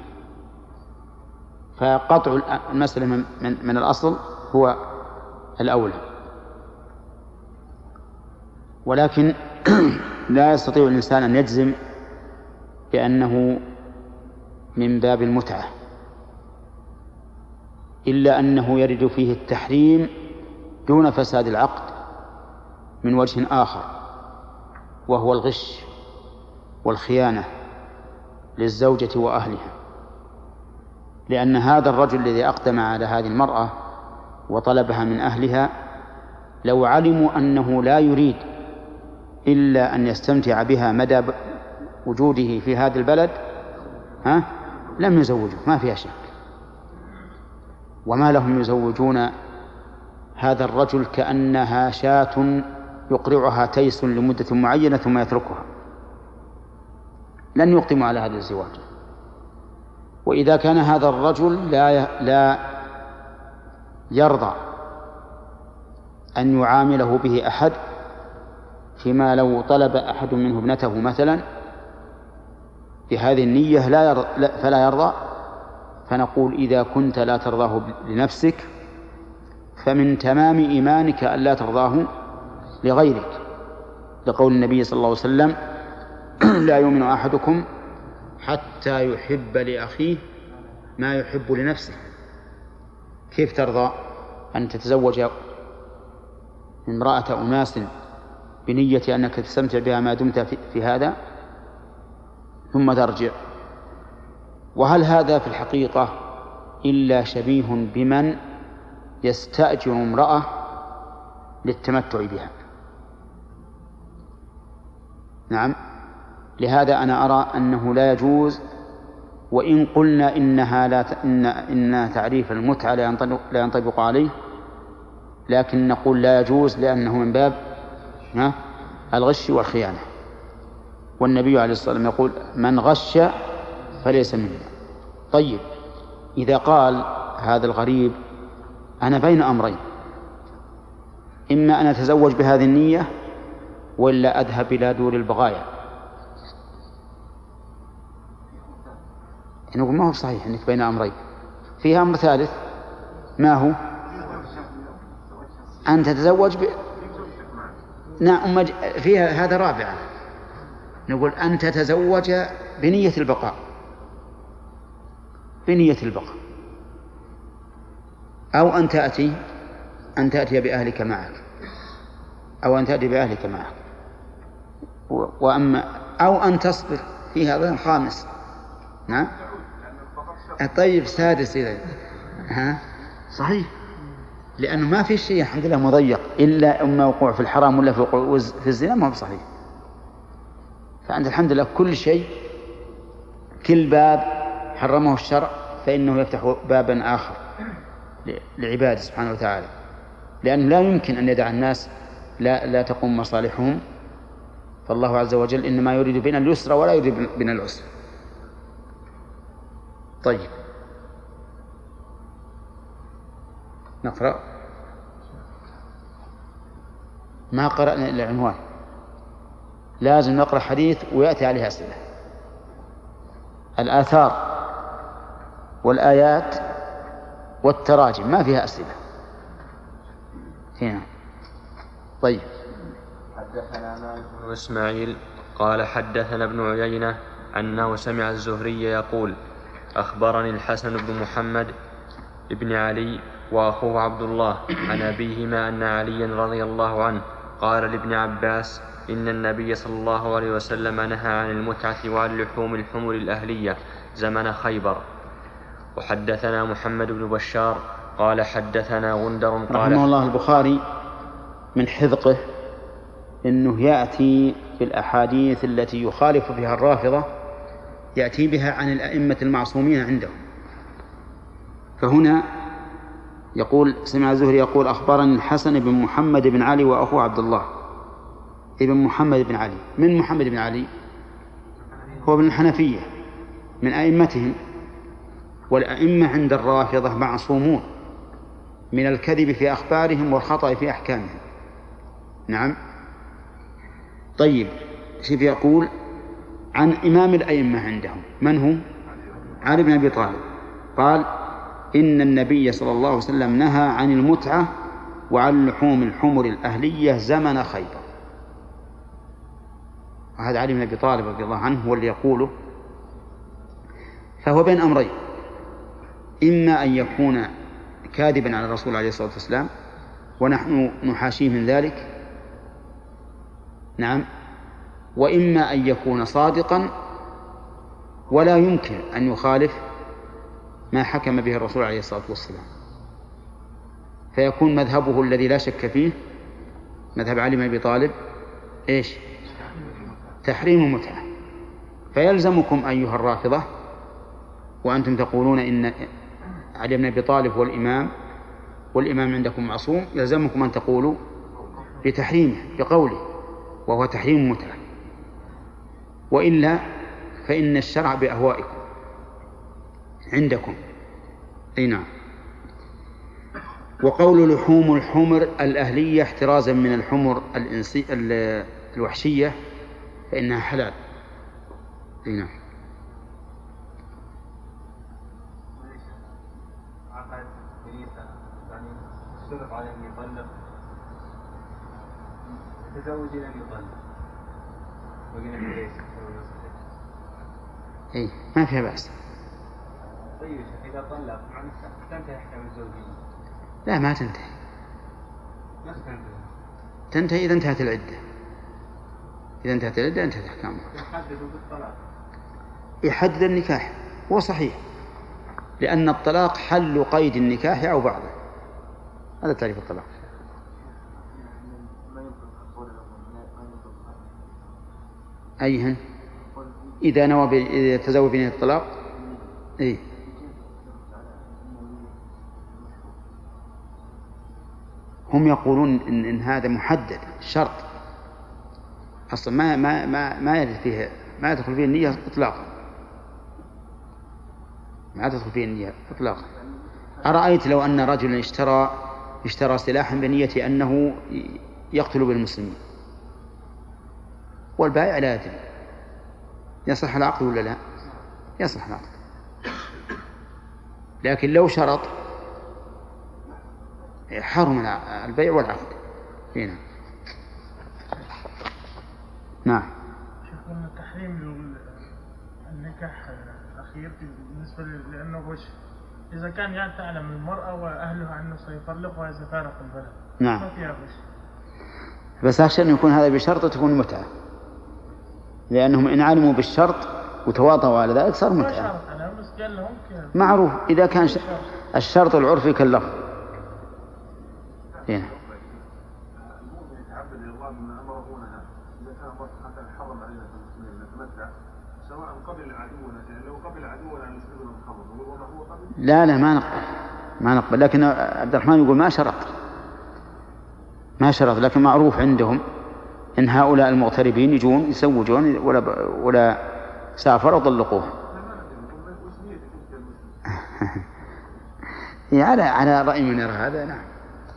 فقطع المسألة من الأصل هو الأولى. ولكن لا يستطيع الإنسان أن يجزم بأنه من باب المتعة، إلا أنه يرد فيه التحريم دون فساد العقد من وجه آخر، وهو الغش والخيانة للزوجة وأهلها، لأن هذا الرجل الذي أقدم على هذه المرأة وطلبها من أهلها لو علموا أنه لا يريد إلا أن يستمتع بها مدى وجوده في هذا البلد لم يزوجوه، ما فيها شك. وما لهم يزوجون هذا الرجل كأنها شاة يقرعها تيس لمدة معينة ثم يتركها، لن يقدموا على هذا الزواج. وإذا كان هذا الرجل لا يرضى أن يعامله به أحد، فيما لو طلب أحد منه ابنته مثلا بهذه النية فلا يرضى، فنقول إذا كنت لا ترضاه لنفسك فمن تمام إيمانك أن لا ترضاه لغيرك، لقول النبي صلى الله عليه وسلم: لا يؤمن أحدكم حتى يحب لأخيه ما يحب لنفسه. كيف ترضى أن تتزوج امرأة أناس بنية أنك تستمتع بها ما دمت في هذا ثم ترجع؟ وهل هذا في الحقيقة إلا شبيه بمن يستأجر امرأة للتمتع بها؟ نعم. لهذا أنا أرى أنه لا يجوز، وإن قلنا إن تعريف المتعة لا ينطبق عليه، لكن نقول لا يجوز لأنه من باب الغش والخيانة. والنبي عليه الصلاة والسلام يقول: من غش فليس منا. طيب، إذا قال هذا الغريب: أنا بين أمرين، إما أن أتزوج بهذه النية ولا أذهب إلى دور البغايا، نقول ما هو صحيح أنك بين أمرين، فيها أمر ثالث. ما هو؟ أن تتزوج نعم، فيها هذا رابعا، نقول أن تتزوج بنية البقاء، أو أن تأتي بأهلك معك، وأما أو أن تصبر، في هذا خامس. نعم. طيب، سادس إذا صحيح، لأنه ما في شيء الحمد لله مضيق إلا إما وقوع في الحرام ولا في الزنا، ما هو صحيح. فأنت الحمد لله كل شيء، كل باب حرمه الشرع فإنه يفتح بابا آخر لعباده سبحانه وتعالى، لأنه لا يمكن أن يدع الناس لا تقوم مصالحهم، فالله عز وجل إنما يريد بنا اليسر ولا يريد بنا العسر. طيب، نقرأ. ما قرأنا إلا العنوان، لازم نقرأ حديث ويأتي عليه أسئلة. الآثار والآيات والتراجم ما فيها أسئلة هنا. طيب. حدثنا مالك بن إسماعيل قال حدثنا ابن عيينة أنه سمع الزهري يقول: أخبرني الحسن بن محمد بن علي وأخوه عبد الله عن أبيهما أن عليا رضي الله عنه قال لابن عباس: إن النبي صلى الله عليه وسلم نهى عن المتعة وعن لحوم الحمر الأهلية زمن خيبر. وحدثنا محمد بن بشار قال حدثنا غندر قال رحمه الله البخاري من حذقه إنه يأتي في الأحاديث التي يخالف فيها الرافضة، يأتي بها عن الأئمة المعصومين عندهم. فهنا يقول: سمع الزهري يقول: أخبرني الحسن بن محمد بن علي وأخوه عبد الله ابن محمد بن علي. من محمد بن علي؟ هو ابن الحنفية من أئمتهم، والأئمة عند الرافضة معصومون من الكذب في أخبارهم والخطأ في أحكامهم. نعم. طيب، شوف يقول عن إمام الأئمة عندهم، من هو؟ علي بن أبي طالب. قال: إن النبي صلى الله عليه وسلم نهى عن المتعة وعن لحوم الحمر الأهلية زمن خيبر. وهذا علي بن أبي طالب رضي الله عنه هو اللي يقوله. فهو بين أمرين: إما أن يكون كاذبا على الرسول عليه الصلاة والسلام، ونحن نحاشيه من ذلك. نعم. وإما أن يكون صادقا ولا يمكن أن يخالف ما حكم به الرسول عليه الصلاة والسلام، فيكون مذهبه الذي لا شك فيه مذهب علي بن أبي طالب إيش؟ تحريم المتعة. فيلزمكم أيها الرافضة وأنتم تقولون إن علي بن أبي طالب هو الإمام والإمام عندكم معصوم، يلزمكم أن تقولوا بتحريمه بقوله وهو تحريم المتعة، وإلا فإن الشرع بأهوائكم عندكم. أي نعم. وقول لحوم الحمر الأهلية احترازا من الحمر الوحشية فإنها حلال. أي نعم. اشترط على أن يطلق تزوج لم يطلق وقلنا ليس. أي ما فيها بأس. طيب إذا طلق تنتهي أحكام الزوجية؟ لا ما تنتهي. تنتهي إذا انتهت العدة. إذا انتهت العدة انتهت أحكامها. يحددوا بالطلاق. يحدد النكاح هو صحيح، لأن الطلاق حل قيد النكاح أو بعضه. هذا تعريف الطلاق. أيهن إذا نوى يتزوج بنية الطلاق. إيه هم يقولون إن هذا محدد شرط أصلا ما يدخل فيه، ما يدخل فيه النية إطلاقا، ما تدخل فيه النية إطلاقا. أرأيت لو أن رجلا اشترى سلاحا بنية أنه يقتل بالمسلمين والبائع لا يدري، يصح العقد ولا لا؟ يصح العقد. لكن لو شرط حرم البيع والعقد. هنا نعم. شيخنا تحريم النكاح الأخير بالنسبة لأنه غش، إذا كان تعلم المرأة وأهلها أنه سيطلقها إذا فارق البلد. نعم. ما فيها غش. بس أخشى أن يكون هذا بشرط وتكون متعة، لأنهم إن علموا بالشرط وتواطؤوا على ذلك صار متعة. معروف إذا كان الشرط العرفي كاللفظ. هنا لا ما نقبل. لكن عبد الرحمن يقول ما شرط لكن معروف عندهم إن هؤلاء المغتربين يجون يسوجون ولا سافروا طلقوه. على رأي من يرى هذا. نعم.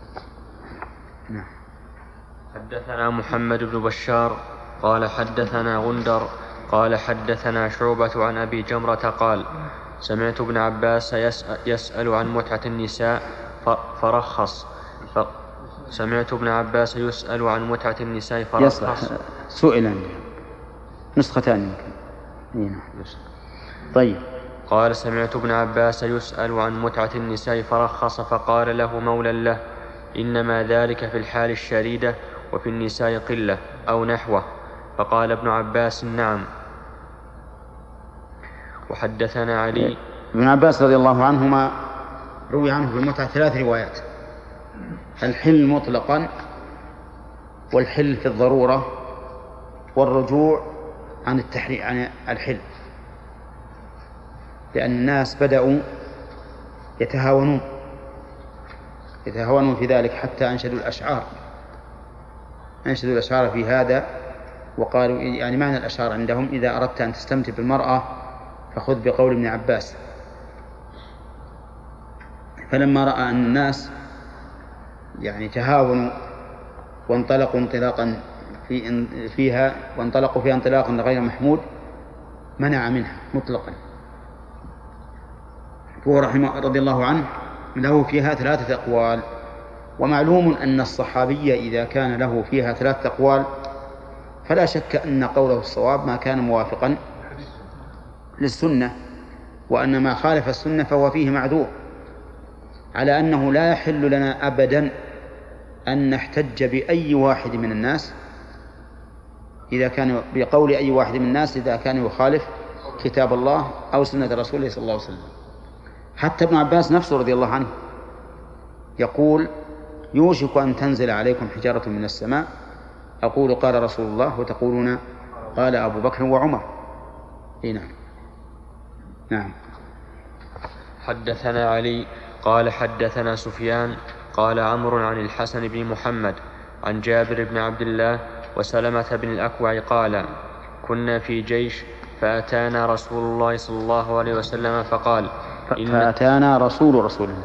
حدثنا محمد بن بشار قال حدثنا غندر قال حدثنا شعبة عن أبي جمرة قال سمعت ابن عباس يسأل عن متعة النساء فرخص. سمعت ابن عباس يسأل عن متعة النساء فرخص. سئل نسختان يمكن. طيب. قال سمعت ابن عباس يسأل عن متعة النساء فرخص فقال له مولى له إنما ذلك في الحال الشريدة وفي النساء قلة أو نحوه. فقال ابن عباس نعم. وحدثنا علي ابن عباس رضي الله عنهما روي عنه في المتعة 3 روايات: الحل مطلقا، والحل في الضرورة، والرجوع عن التحريم عن الحل، لأن الناس بدأوا يتهاونون في ذلك حتى أنشدوا الأشعار في هذا، وقالوا يعني معنى الأشعار عندهم إذا أردت أن تستمتع بالمرأة فخذ بقول ابن عباس. فلما رأى أن الناس يعني تهاونوا وانطلقوا انطلاقا فيها انطلاقا غير محمود منع منها مطلقا. هو رحمه رضي الله عنه له فيها 3 أقوال، ومعلوم أن الصحابي إذا كان له فيها 3 أقوال فلا شك أن قوله الصواب ما كان موافقا للسنة، وأن ما خالف السنة فهو فيه معذور، على أنه لا يحل لنا أبدا أن نحتج بأي واحد من الناس إذا كان بقول أي واحد من الناس إذا كان يخالف كتاب الله أو سنة رسوله صلى الله عليه وسلم. حتى ابن عباس نفسه رضي الله عنه يقول يوشك أن تنزل عليكم حجارة من السماء أقول قال رسول الله وتقولون قال أبو بكر وعمر. نعم. نعم. حدثنا علي قال حدثنا سفيان قال عمرو عن الحسن بن محمد عن جابر بن عبد الله وسلمة بن الأكوع قال كنا في جيش فأتانا رسول الله صلى الله عليه وسلم فقال فأتانا رسول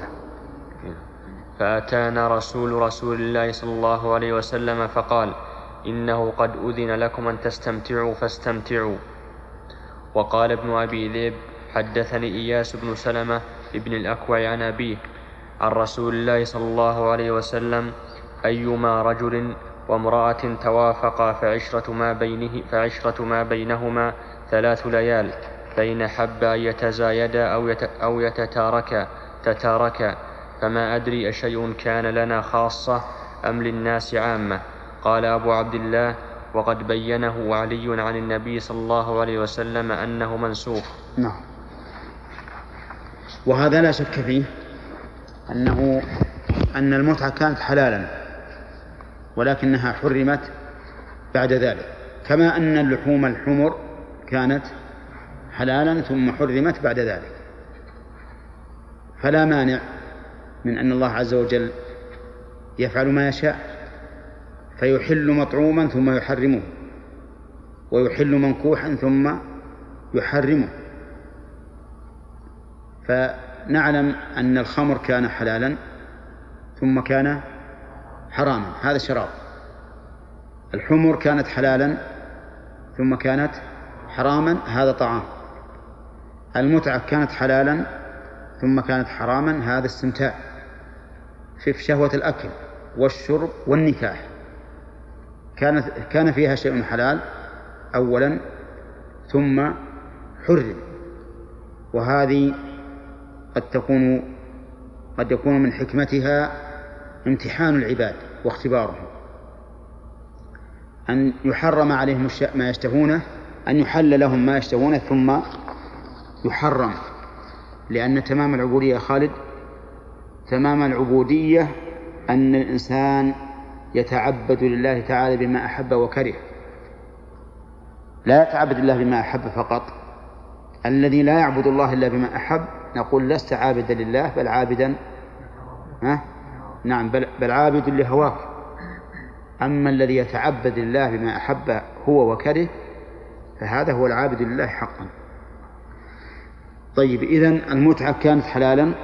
رسول الله صلى الله عليه وسلم فقال إنه قد أذن لكم أن تستمتعوا فاستمتعوا. وقال ابن أبي ذئب حدثني إياس بن سلمة ابن الأكوع عن أبيه عن رسول الله صلى الله عليه وسلم أيما رجل وامرأة توافقا فعشرة ما بينهما 3 ليال فإن حب أن يتزايدا أو تتاركا فما أدري أشيء كان لنا خاصة أم للناس عامة. قال أبو عبد الله وقد بينه علي عن النبي صلى الله عليه وسلم أنه منسوخ. نعم. وهذا لا شك فيه أن المتعة كانت حلالا ولكنها حرمت بعد ذلك، كما أن اللحوم الحمر كانت حلالا ثم حرمت بعد ذلك. فلا مانع من أن الله عز وجل يفعل ما يشاء فيحل مطعوما ثم يحرمه ويحل منكوحا ثم يحرمه. فنعلم أن الخمر كان حلالا ثم كان حراما، هذا شراب. الحمر كانت حلالا ثم كانت حراما، هذا طعام. المتعة كانت حلالا ثم كانت حراما، هذا استمتاع في شهوة الأكل والشرب والنكاح. كان فيها شيء حلال أولا ثم حرم، وهذه قد يكون من حكمتها امتحان العباد واختبارهم، أن يحرم عليهم ما يشتهونه، أن يحل لهم ما يشتهونه ثم يحرم. لأن تمام العبودية خالد، تمام العبودية أن الإنسان يتعبد لله تعالى بما أحب وكره، لا يتعبد الله بما أحب فقط. الذي لا يعبد الله إلا بما أحب نقول لست عابدا لله بل عابدا بل عابد لهواك. أما الذي يتعبد لله بما أحب هو وكره فهذا هو العابد لله حقا. طيب، إذن المتعة كانت حلالا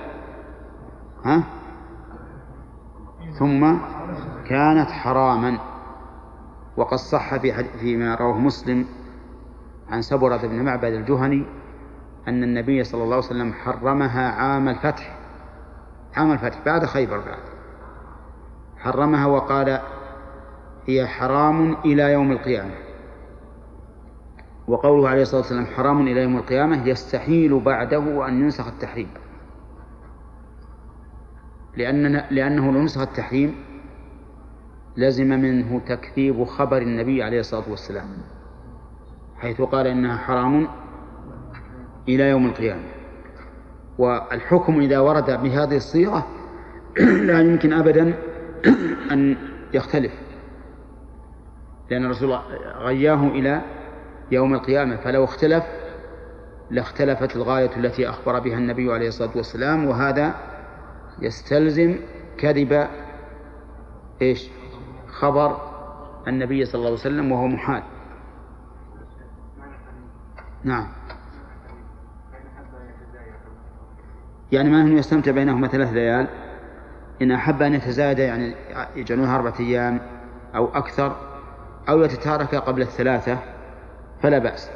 ثم كانت حراما. وقد صح فيما رواه مسلم عن سبرة بن معبد الجهني أن النبي صلى الله عليه وسلم حرمها عام الفتح بعد خيبر، حرمها وقال هي حرام إلى يوم القيامة. وقوله عليه الصلاة والسلام حرام إلى يوم القيامة يستحيل بعده أن ينسخ التحريم، لأنه لو نسخ التحريم لزم منه تكذيب خبر النبي عليه الصلاة والسلام حيث قال إنها حرام إلى يوم القيامة. والحكم إذا ورد بهذه الصيغة لا يمكن أبدا أن يختلف، لأن الرسول غياه إلى يوم القيامة، فلو اختلف لاختلفت الغاية التي أخبر بها النبي عليه الصلاة والسلام، وهذا يستلزم كذب خبر النبي صلى الله عليه وسلم وهو محال. نعم، يعني ما أنه يستمتع بينهما 3 ليال، إن أحب أن يتزايد يعني يجعلونها 4 أيام أو أكثر أو يتتارك قبل 3 فلا بأس.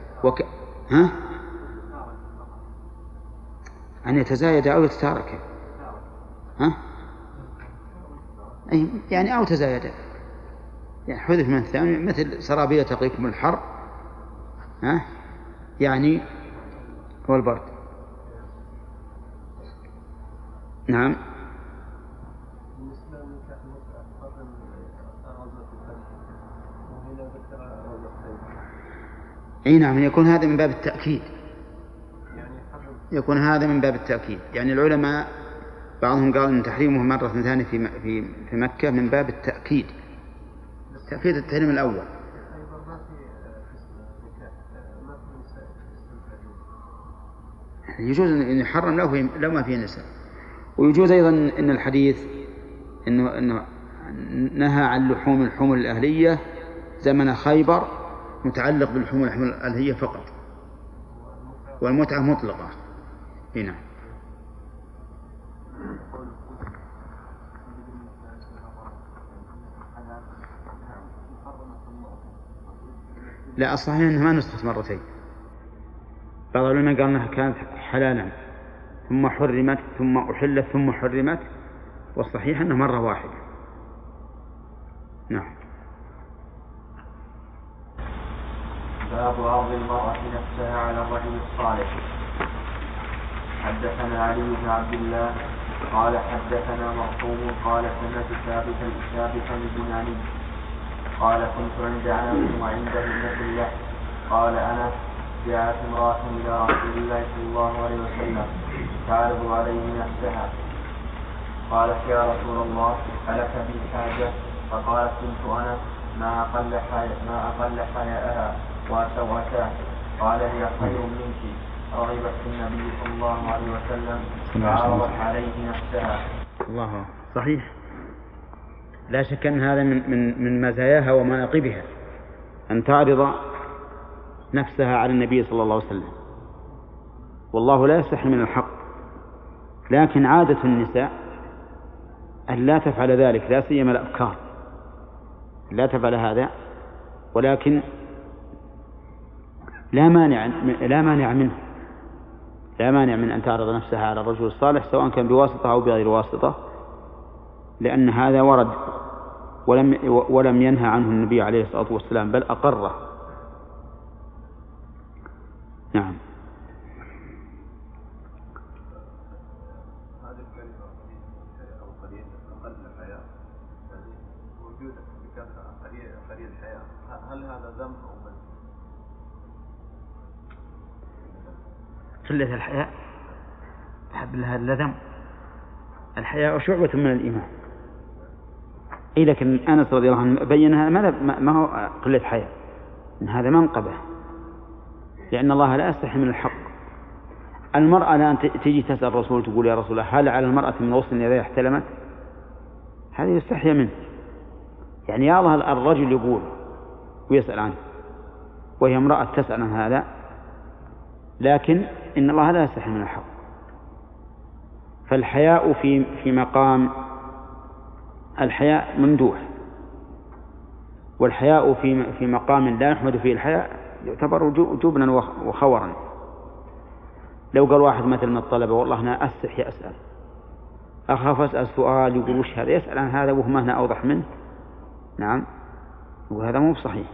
أن يتزايد أو يتتارك يعني أو تزايد، يعني حذف من الثاني، مثل سرابيل تقيكم الحر يعني هو البرد. نعم. اي نعم، يكون هذا من باب التأكيد، يكون هذا من باب التأكيد. يعني العلماء بعضهم قال ان تحريمه مرة ثانية في مكة من باب التأكيد، تأكيد التحريم الأول. يجوز أن يحرم لو ما فيه نساء. ويجوز أيضا أن الحديث إنه نهى عن لحوم الحمر الأهلية زمن خيبر متعلق باللحوم الأهلية فقط، والمتعة مطلقة هنا. لا، الصحيح أنها ما نسخت مرتين. بعض العلماء قال أنها كانت حلالا ثم حرمت ثم أحلت ثم حرمت، والصحيح أنها مرة واحدة. نعم. باب عرض المرأة نفسها على الرجل الصالح. حدثنا علي بن عبد الله قال حدثنا مرحوم قال سمعت ثابتا البناني قال كنت عند أنس وعنده ابنة له قال أنس جاءت امرأة إلى رسول الله صلى الله عليه وسلم تعرض عليه نفسها، قالت يا رسول الله ألك بي حاجة؟ فقالت كنت أنا ما أقل حياءها وسوتها. قال هي خير منك، رغبت في النبي صلى الله عليه وسلم فعرضت عليه نفسها. الله صحيح، لا شك أن هذا من مزاياها ومناقبها أن تعرض نفسها على النبي صلى الله عليه وسلم، والله لا يستحي من الحق. لكن عادة النساء أن لا تفعل ذلك، لا سيما الأبكار لا تفعل هذا، ولكن لا مانع من أن تعرض نفسها على الرجل الصالح سواء كان بواسطة أو بغير واسطة، لأن هذا ورد ولم ينهى عنه النبي عليه الصلاة والسلام بل أقره. نعم. هذه الكلمة أو قليل أقل الحياة، يعني وجودك بكثرة قليل الحياة، هل هذا ذنب أو من؟ قلة الحياء تحب لها اللذم. الحياء شعبة من الإيمان. لكن أنس رضي الله عنه بين هذا ما هو قلة حياء، إن هذا منقبة، لأن الله لا يستحي من الحق. المرأة الآن تجي تسأل الرسول تقول يا رسول الله هل على المرأة من غسل إذا احتلمت؟ هذا يستحي منه. يعني يا الله الرجل يقول ويسأل عنه وهي امرأة تسأل عن هذا، لكن إن الله لا يستحي من الحق. فالحياء في مقام الحياء ممدوح، والحياء في مقام لا يحمد فيه الحياء يعتبر جبنا وخورا. لو قال واحد مثل من الطلبة والله أنا أستحي أسأل، أخاف أسأل سؤال يقول وش هذا، يسأل عن هذا وهو هنا أوضح منه، نعم، وهذا مو صحيح.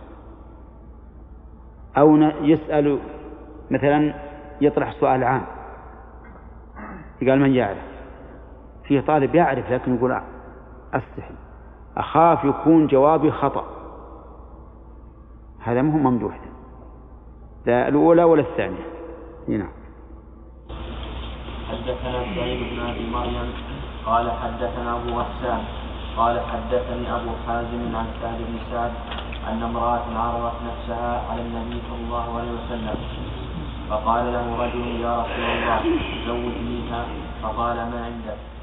أو يسأل مثلا يطرح سؤال عام، قال من يعرف، فيه طالب يعرف لكن يقول أستحي، أخاف يكون جوابي خطأ، هذا مو ممدوح، لا الأولى ولا الثانية. هنا حدثنا سعيد بن أبي مريم قال حدثنا أبو غسان قال حدثني أبو حازم عن سعد بن سعد أن امرأة عرضت نفسها على النبي صلى الله عليه وسلم، فقال له رجل يا رسول الله زوجنيها، فقال ما عندك؟